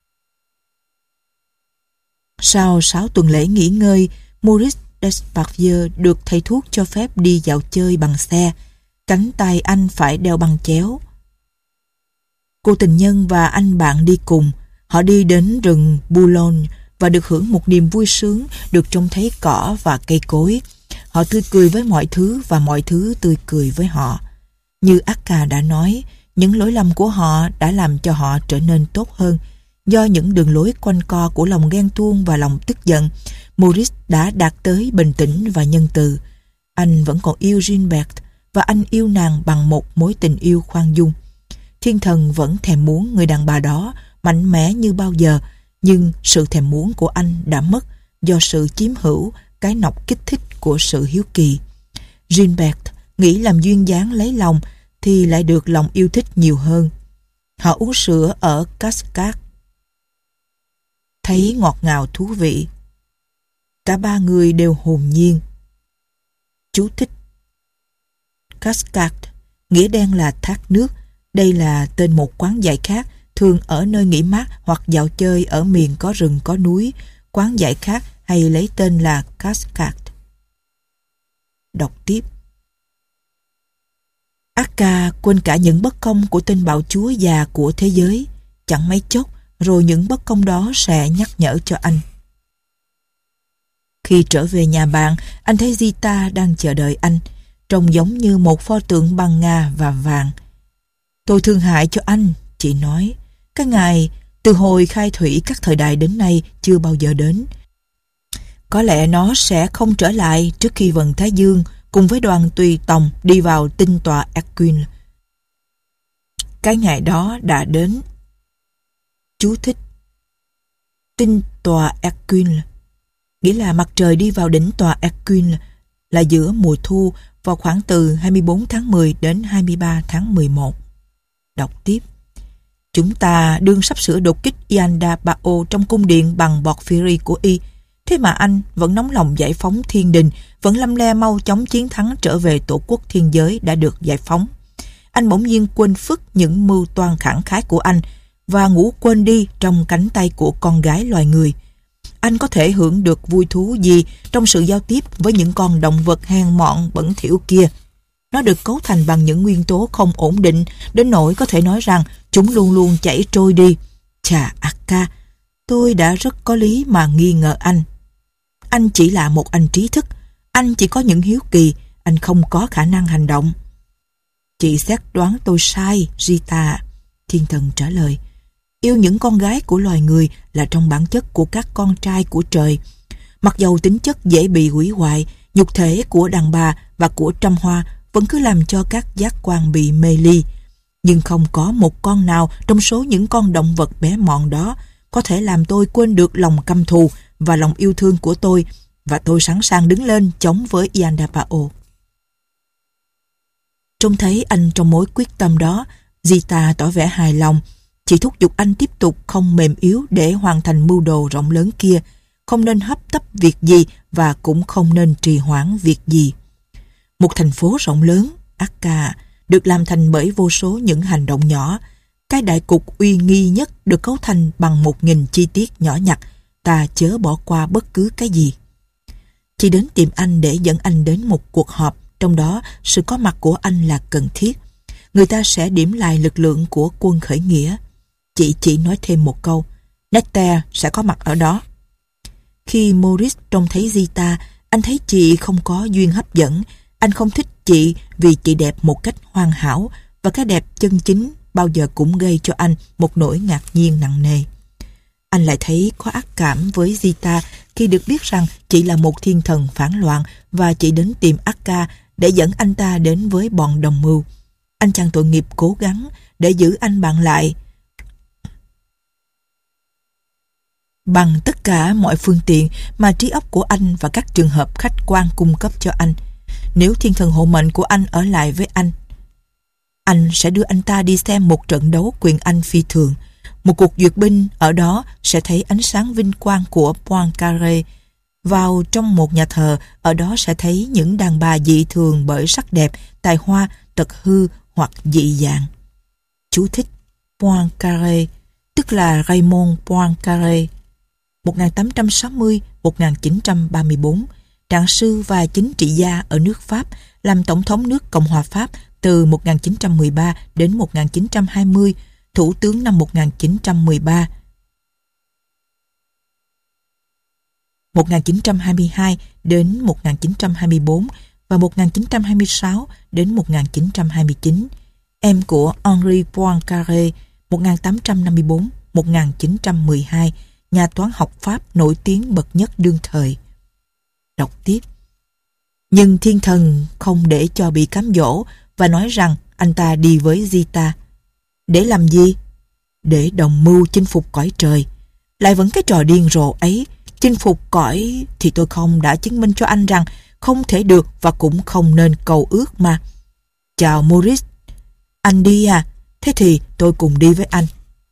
Sau sáu tuần lễ nghỉ ngơi, Maurice Desparvieu được thầy thuốc cho phép đi dạo chơi bằng xe. Cánh tay anh phải đeo băng chéo. Cô tình nhân và anh bạn đi cùng. Họ đi đến rừng Boulogne và được hưởng một niềm vui sướng được trông thấy cỏ và cây cối. Họ tươi cười với mọi thứ và mọi thứ tươi cười với họ. Như Akka đã nói, những lỗi lầm của họ đã làm cho họ trở nên tốt hơn. Do những đường lối quanh co của lòng ghen tuông và lòng tức giận, Maurice đã đạt tới bình tĩnh và nhân từ. Anh vẫn còn yêu Gilberte và anh yêu nàng bằng một mối tình yêu khoan dung. Thiên thần vẫn thèm muốn người đàn bà đó mạnh mẽ như bao giờ, nhưng sự thèm muốn của anh đã mất do sự chiếm hữu, cái nọc kích thích của sự hiếu kỳ. Gilberte nghĩ làm duyên dáng lấy lòng thì lại được lòng yêu thích nhiều hơn. Họ uống sữa ở Cascade, thấy ngọt ngào thú vị. Cả ba người đều hồn nhiên. Chú thích: Cascade nghĩa đen là thác nước. Đây là tên một quán dạy khác, thường ở nơi nghỉ mát hoặc dạo chơi ở miền có rừng có núi. Quán dạy khác hay lấy tên là Cascade. Đọc tiếp. Akka quên cả những bất công của tên bạo chúa già của thế giới. Chẳng mấy chốc rồi những bất công đó sẽ nhắc nhở cho anh. Khi trở về nhà bạn, anh thấy Zita đang chờ đợi anh, trông giống như một pho tượng bằng ngà và vàng. Tôi thương hại cho anh, chị nói. Cái ngày từ hồi khai thủy các thời đại đến nay chưa bao giờ đến. Có lẽ nó sẽ không trở lại trước khi vầng Thái Dương cùng với đoàn tùy tòng đi vào tinh tọa Hercule. Cái ngày đó đã đến. Chú thích: tinh tọa Hercule nghĩa là mặt trời đi vào đỉnh tọa Hercule là giữa mùa thu, vào khoảng từ hai mươi bốn tháng mười đến hai mươi ba tháng mười một. Đọc tiếp. Chúng ta đương sắp sửa đột kích Ianda Bao trong cung điện bằng bọt Fury của y. Thế mà anh vẫn nóng lòng giải phóng thiên đình, vẫn lăm le mau chóng chiến thắng trở về tổ quốc thiên giới đã được giải phóng. Anh bỗng nhiên quên phức những mưu toan khẳng khái của anh và ngủ quên đi trong cánh tay của con gái loài người. Anh có thể hưởng được vui thú gì trong sự giao tiếp với những con động vật hèn mọn bẩn thỉu kia? Nó được cấu thành bằng những nguyên tố không ổn định đến nỗi có thể nói rằng chúng luôn luôn chảy trôi đi. Chà Akka, tôi đã rất có lý mà nghi ngờ anh. Anh chỉ là một anh trí thức. Anh chỉ có những hiếu kỳ. Anh không có khả năng hành động. Chị xét đoán tôi sai, Rita. Thiên thần trả lời. Yêu những con gái của loài người là trong bản chất của các con trai của trời. Mặc dầu tính chất dễ bị hủy hoại, nhục thể của đàn bà và của trăm hoa vẫn cứ làm cho các giác quan bị mê ly. Nhưng không có một con nào trong số những con động vật bé mọn đó có thể làm tôi quên được lòng căm thù và lòng yêu thương của tôi, và tôi sẵn sàng đứng lên chống với Yandapao. Trông thấy anh trong mối quyết tâm đó, Zita tỏ vẻ hài lòng. Chị thúc giục anh tiếp tục không mềm yếu để hoàn thành mưu đồ rộng lớn kia, không nên hấp tấp việc gì và cũng không nên trì hoãn việc gì. Một thành phố rộng lớn, Akka, được làm thành bởi vô số những hành động nhỏ. Cái đại cục uy nghi nhất được cấu thành bằng một nghìn chi tiết nhỏ nhặt, ta chớ bỏ qua bất cứ cái gì. Chị đến tìm anh để dẫn anh đến một cuộc họp, trong đó sự có mặt của anh là cần thiết. Người ta sẽ điểm lại lực lượng của quân khởi nghĩa. Chị chỉ nói thêm một câu, Nectar sẽ có mặt ở đó. Khi Maurice trông thấy Zita, anh thấy chị không có duyên hấp dẫn. Anh không thích chị vì chị đẹp một cách hoàn hảo, và cái đẹp chân chính bao giờ cũng gây cho anh một nỗi ngạc nhiên nặng nề. Anh lại thấy có ác cảm với Zita khi được biết rằng chị là một thiên thần phản loạn và chị đến tìm Akka để dẫn anh ta đến với bọn đồng mưu. Anh chàng tội nghiệp cố gắng để giữ anh bạn lại bằng tất cả mọi phương tiện mà trí óc của anh và các trường hợp khách quan cung cấp cho anh. Nếu thiên thần hộ mệnh của anh ở lại với anh, anh sẽ đưa anh ta đi xem một trận đấu quyền Anh phi thường. Một cuộc duyệt binh ở đó sẽ thấy ánh sáng vinh quang của Poincaré. Vào trong một nhà thờ, ở đó sẽ thấy những đàn bà dị thường bởi sắc đẹp, tài hoa, tật hư hoặc dị dạng. Chú thích: Poincaré, tức là Raymond Poincaré, một nghìn tám trăm sáu mươi đến một nghìn chín trăm ba mươi tư, trạng sư và chính trị gia ở nước Pháp, làm tổng thống nước Cộng hòa Pháp từ một nghìn chín trăm mười ba đến một nghìn chín trăm hai mươi, thủ tướng năm một nghìn chín trăm mười ba, một nghìn chín trăm hai mươi hai đến một nghìn chín trăm hai mươi tư và một nghìn chín trăm hai mươi sáu đến một nghìn chín trăm hai mươi chín, em của Henri Poincaré, một nghìn tám trăm năm mươi tư đến một nghìn chín trăm mười hai, nhà toán học Pháp nổi tiếng bậc nhất đương thời. Đọc tiếp. Nhưng thiên thần không để cho bị cám dỗ và nói rằng anh ta đi với Zita. Để làm gì? Để đồng mưu chinh phục cõi trời. Lại vẫn cái trò điên rồ ấy. Chinh phục cõi thì tôi không đã chứng minh cho anh rằng không thể được và cũng không nên cầu ước mà. Chào Maurice. Anh đi à? Thế thì tôi cùng đi với anh.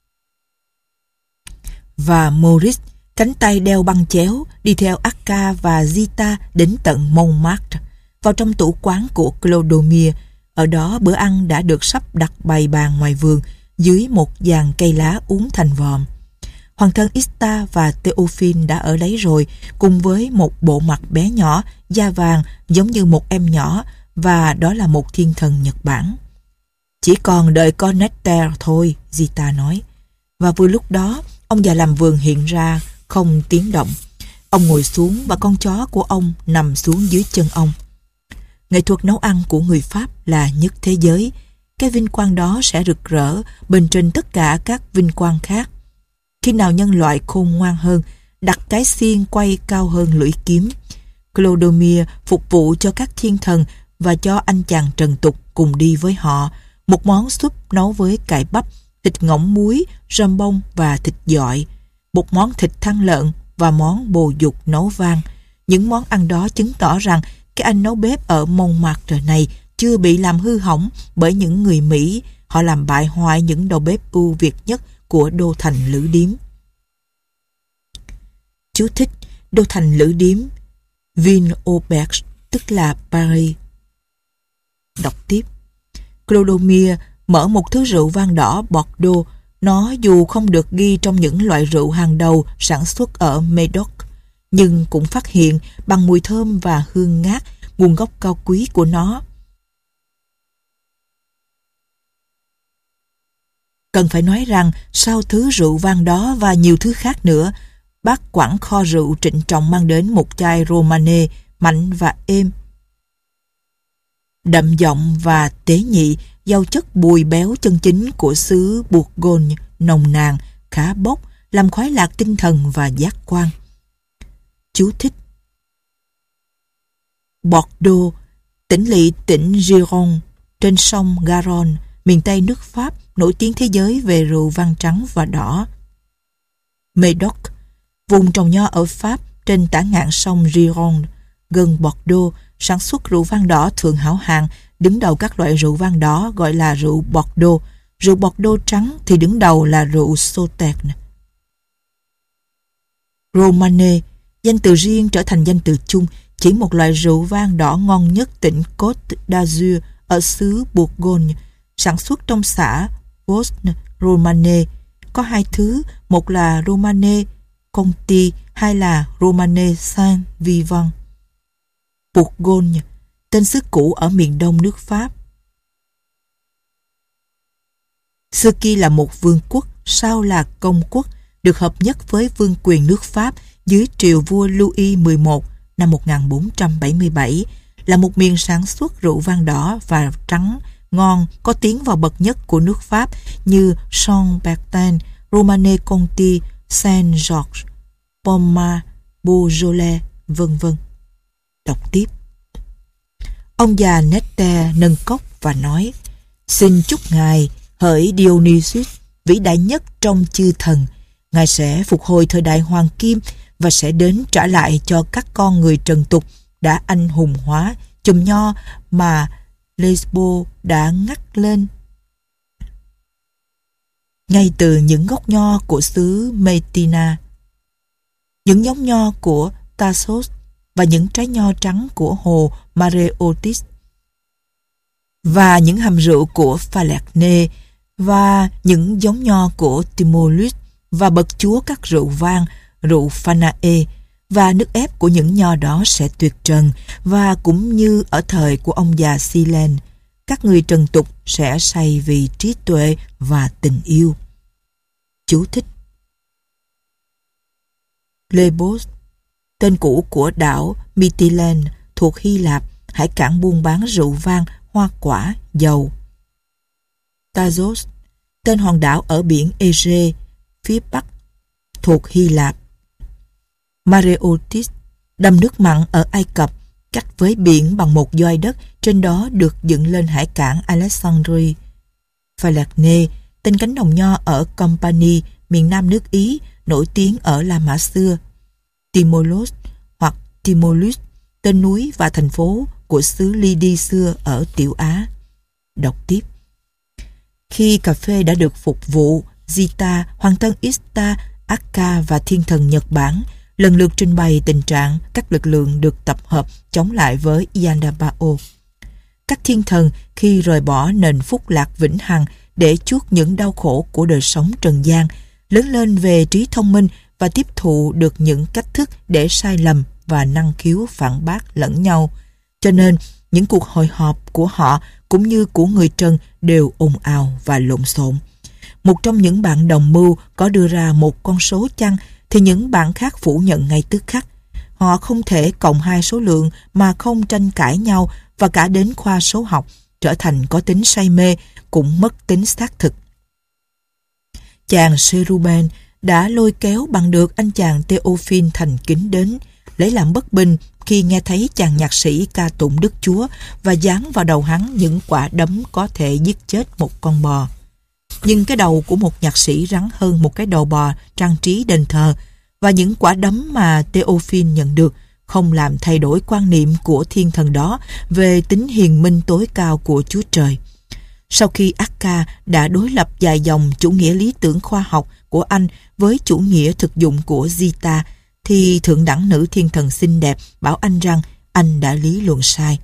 Và Maurice, cánh tay đeo băng chéo, đi theo Akka và Zita đến tận Montmartre, vào trong tủ quán của Clodomir. Ở đó bữa ăn đã được sắp đặt bày bàn ngoài vườn, dưới một dàn cây lá uốn thành vòm. Hoàng thân Ista và Théophile đã ở đấy rồi, cùng với một bộ mặt bé nhỏ, da vàng, giống như một em nhỏ, và đó là một thiên thần Nhật Bản. Chỉ còn đợi con Nectar thôi, Zita nói. Và vừa lúc đó, ông già làm vườn hiện ra, không tiếng động. Ông ngồi xuống và con chó của ông nằm xuống dưới chân ông. Nghệ thuật nấu ăn của người Pháp là nhất thế giới. Cái vinh quang đó sẽ rực rỡ bên trên tất cả các vinh quang khác. Khi nào nhân loại khôn ngoan hơn, đặt cái xiên quay cao hơn lưỡi kiếm, Clodomir phục vụ cho các thiên thần và cho anh chàng trần tục cùng đi với họ một món súp nấu với cải bắp, thịt ngỗng muối, rơm bông và thịt dọi, một món thịt thăn lợn và món bồ dục nấu vang. Những món ăn đó chứng tỏ rằng cái anh nấu bếp ở Montmartre này chưa bị làm hư hỏng bởi những người Mỹ. Họ làm bại hoại những đầu bếp ưu việt nhất của đô thành Lữ Điếm. Chú thích: đô thành Lữ Điếm, Ville Auberge, tức là Paris. Đọc tiếp. Clodomir mở một thứ rượu vang đỏ Bordeaux. Nó dù không được ghi trong những loại rượu hàng đầu sản xuất ở Médoc, nhưng cũng phát hiện bằng mùi thơm và hương ngát nguồn gốc cao quý của nó. Cần phải nói rằng sau thứ rượu vang đó và nhiều thứ khác nữa, bác quản kho rượu trịnh trọng mang đến một chai Romanée mạnh và êm. đậm giọng và tế nhị, giàu chất bùi béo chân chính của xứ Bourgogne, nồng nàn, khá bốc, làm khoái lạc tinh thần và giác quan. Chú thích: Bordeaux, tỉnh lỵ tỉnh Gironde, trên sông Garonne, miền Tây nước Pháp, nổi tiếng thế giới về rượu vang trắng và đỏ. Médoc, vùng trồng nho ở Pháp trên tả ngạn sông Gironde, gần Bordeaux, sản xuất rượu vang đỏ thượng hảo hạng, đứng đầu các loại rượu vang đỏ gọi là rượu Bordeaux. Rượu Bordeaux trắng thì đứng đầu là rượu Sauternes. Romanée, danh từ riêng trở thành danh từ chung, chỉ một loại rượu vang đỏ ngon nhất tỉnh Côte d'Azur ở xứ Bourgogne, sản xuất trong xã Vosne-Romanée. Có hai thứ, một là Romanée Conti, hai là Romanée Saint-Vivant. Bourgogne, tên xứ cũ ở miền đông nước Pháp. Xưa kia là một vương quốc, sau là công quốc, được hợp nhất với vương quyền nước Pháp dưới triều vua Louis mười một năm một nghìn bốn trăm bảy mươi bảy, là một miền sản xuất rượu vang đỏ và trắng ngon có tiếng vào bậc nhất của nước Pháp như Chambertin, Romanée Conti, Saint-Georges, Pommard, Beaujolais, vân vân. Đọc tiếp. Ông già Nectaire nâng cốc và nói: Xin chúc ngài, hỡi Dionysus, vĩ đại nhất trong chư thần, ngài sẽ phục hồi thời đại hoàng kim và sẽ đến trả lại cho các con người trần tục đã anh hùng hóa chùm nho mà Lesbos đã ngắt lên ngay từ những gốc nho của xứ Metina, những giống nho của Tassos và những trái nho trắng của hồ Mareotis, và những hầm rượu của Falerney, và những giống nho của Timoleus, và bậc chúa các rượu vang, rượu Phanae, và nước ép của những nho đó sẽ tuyệt trần, và cũng như ở thời của ông già Silen, các người trần tục sẽ say vì trí tuệ và tình yêu. Chú thích: Lesbos, tên cũ của đảo Mytilene thuộc Hy Lạp, hải cảng buôn bán rượu vang, hoa quả, dầu. Tazos, tên hòn đảo ở biển Ege, phía bắc, thuộc Hy Lạp. Mareotis, đầm nước mặn ở Ai Cập, cắt với biển bằng một doi đất, trên đó được dựng lên hải cảng Alexandria. Falerney, tên cánh đồng nho ở Campanie, miền nam nước Ý, nổi tiếng ở La Mã xưa. Timolos hoặc Timoleus, tên núi và thành phố của xứ Lydy xưa ở Tiểu Á. Đọc tiếp. Khi cà phê đã được phục vụ, Zita, hoàng thân Ista, Akka và thiên thần Nhật Bản lần lượt trình bày tình trạng các lực lượng được tập hợp chống lại với Yandabao. Các thiên thần khi rời bỏ nền phúc lạc vĩnh hằng để chuốc những đau khổ của đời sống trần gian, lớn lên về trí thông minh và tiếp thụ được những cách thức để sai lầm và năng khiếu phản bác lẫn nhau. Cho nên, những cuộc hội họp của họ cũng như của người trần đều ồn ào và lộn xộn. Một trong những bạn đồng mưu có đưa ra một con số chăng thì những bạn khác phủ nhận ngay tức khắc. Họ không thể cộng hai số lượng mà không tranh cãi nhau, và cả đến khoa số học trở thành có tính say mê cũng mất tính xác thực. Chàng Cherubin đã lôi kéo bằng được anh chàng Théophile thành kính đến, lấy làm bất bình khi nghe thấy chàng nhạc sĩ ca tụng Đức Chúa và giáng vào đầu hắn những quả đấm có thể giết chết một con bò. Nhưng cái đầu của một nhạc sĩ rắn hơn một cái đầu bò trang trí đền thờ, và những quả đấm mà Théophile nhận được không làm thay đổi quan niệm của thiên thần đó về tính hiền minh tối cao của Chúa Trời. Sau khi Akka đã đối lập dài dòng chủ nghĩa lý tưởng khoa học của anh với chủ nghĩa thực dụng của Zita, thì thượng đẳng nữ thiên thần xinh đẹp bảo anh rằng anh đã lý luận sai.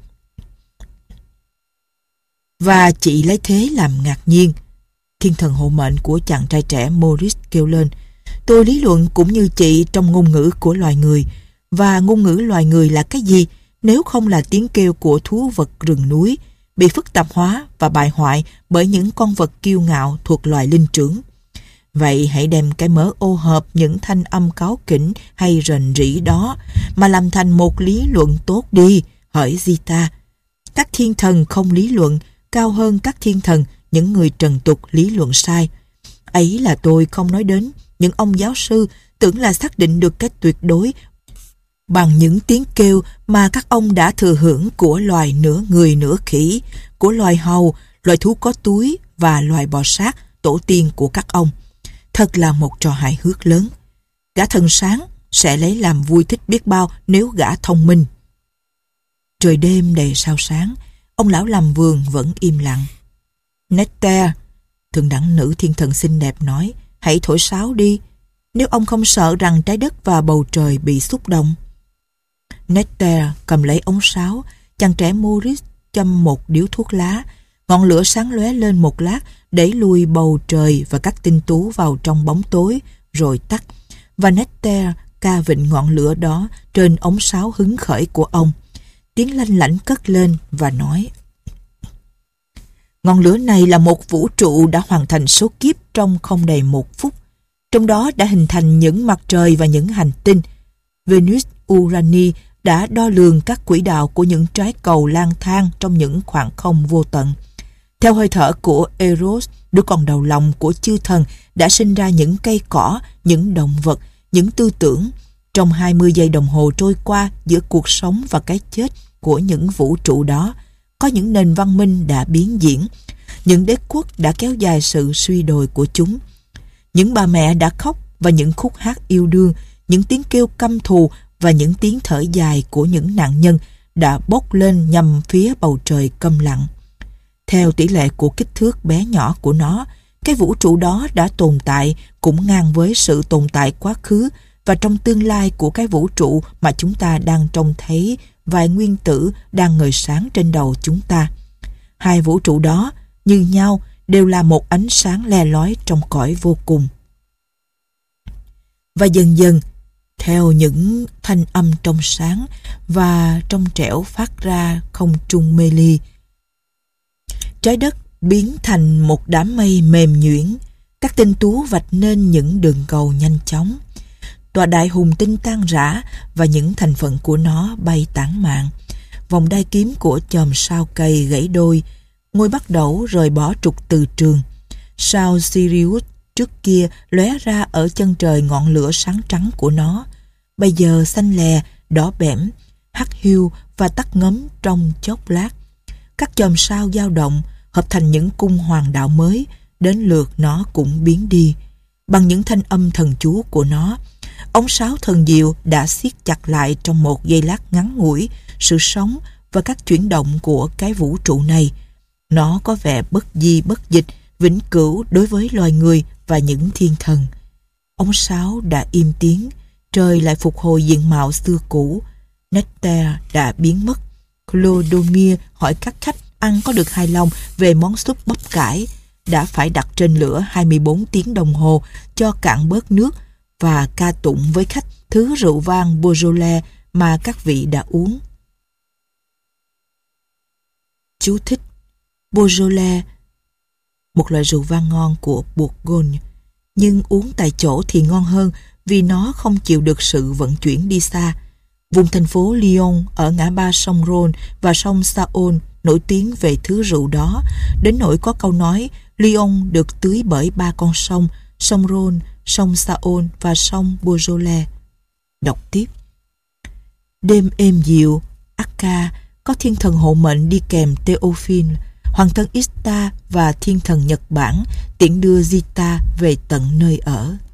Và chị lấy thế làm ngạc nhiên. Thiên thần hộ mệnh của chàng trai trẻ Maurice kêu lên: Tôi lý luận cũng như chị trong ngôn ngữ của loài người. Và ngôn ngữ loài người là cái gì nếu không là tiếng kêu của thú vật rừng núi, bị phức tạp hóa và bại hoại bởi những con vật kiêu ngạo thuộc loài linh trưởng. Vậy hãy đem cái mớ ô hợp những thanh âm cáu kỉnh hay rền rĩ đó mà làm thành một lý luận tốt đi, hỡi Zita. Các thiên thần không lý luận cao hơn các thiên thần, những người trần tục lý luận sai. Ấy là tôi không nói đến những ông giáo sư tưởng là xác định được cái tuyệt đối bằng những tiếng kêu mà các ông đã thừa hưởng của loài nửa người nửa khỉ, của loài hầu, loài thú có túi và loài bò sát, tổ tiên của các ông. Thật là một trò hài hước lớn. Gã thần sáng sẽ lấy làm vui thích biết bao nếu gã thông minh. Trời đêm đầy sao sáng, ông lão làm vườn vẫn im lặng. Nectar, thượng đẳng nữ thiên thần xinh đẹp nói, hãy thổi sáo đi, nếu ông không sợ rằng trái đất và bầu trời bị xúc động. Nectar cầm lấy ống sáo, chàng trẻ Maurice châm một điếu thuốc lá, ngọn lửa sáng lóe lên một lát, đẩy lùi bầu trời và các tinh tú vào trong bóng tối, rồi tắt. Và Nectar ca vịnh ngọn lửa đó trên ống sáo hứng khởi của ông. Tiếng lanh lảnh cất lên và nói: ngọn lửa này là một vũ trụ đã hoàn thành số kiếp trong không đầy một phút. Trong đó đã hình thành những mặt trời và những hành tinh. Venus, Urani đã đo lường các quỹ đạo của những trái cầu lang thang trong những khoảng không vô tận. Theo hơi thở của Eros, đứa con đầu lòng của chư thần đã sinh ra những cây cỏ, những động vật, những tư tưởng. Trong hai mươi giây đồng hồ trôi qua giữa cuộc sống và cái chết của những vũ trụ đó, có những nền văn minh đã biến diễn, những đế quốc đã kéo dài sự suy đồi của chúng. Những bà mẹ đã khóc và những khúc hát yêu đương, những tiếng kêu căm thù và những tiếng thở dài của những nạn nhân đã bốc lên nhằm phía bầu trời câm lặng. Theo tỷ lệ của kích thước bé nhỏ của nó, cái vũ trụ đó đã tồn tại cũng ngang với sự tồn tại quá khứ và trong tương lai của cái vũ trụ mà chúng ta đang trông thấy vài nguyên tử đang ngời sáng trên đầu chúng ta. Hai vũ trụ đó như nhau đều là một ánh sáng le lói trong cõi vô cùng. Và dần dần, theo những thanh âm trong sáng và trong trẻo phát ra không trung mê ly, trái đất biến thành một đám mây mềm nhuyễn, các tinh tú vạch nên những đường cầu nhanh chóng. Tòa đại hùng tinh tan rã và những thành phần của nó bay tản mạn. Vòng đai kiếm của chòm sao cây gãy đôi, ngôi bắt đầu rời bỏ trục từ trường. Sao Sirius trước kia lóe ra ở chân trời ngọn lửa sáng trắng của nó, bây giờ xanh lè, đỏ bẽm, hắt hiu và tắt ngấm trong chốc lát. Các chòm sao dao động, hợp thành những cung hoàng đạo mới, đến lượt nó cũng biến đi. Bằng những thanh âm thần chú của nó, ống sáo thần diệu đã siết chặt lại trong một giây lát ngắn ngủi sự sống và các chuyển động của cái vũ trụ này. Nó có vẻ bất di bất dịch, vĩnh cửu đối với loài người và những thiên thần. Ống sáo đã im tiếng, trời lại phục hồi diện mạo xưa cũ. Nectar đã biến mất. Clodomir hỏi các khách ăn có được hài lòng về món súp bắp cải, đã phải đặt trên lửa hai mươi bốn tiếng đồng hồ cho cạn bớt nước, và ca tụng với khách thứ rượu vang Beaujolais mà các vị đã uống. Chú thích: Beaujolais, một loại rượu vang ngon của Bourgogne, nhưng uống tại chỗ thì ngon hơn vì nó không chịu được sự vận chuyển đi xa. Vùng thành phố Lyon ở ngã ba sông Rhône và sông Saône nổi tiếng về thứ rượu đó, đến nỗi có câu nói Lyon được tưới bởi ba con sông, sông Rhône, sông Saône và sông Beaujolais. Đọc tiếp: đêm êm dịu, Akka có thiên thần hộ mệnh đi kèm Théophile, hoàng thân Ista và thiên thần Nhật Bản tiễn đưa Zita về tận nơi ở.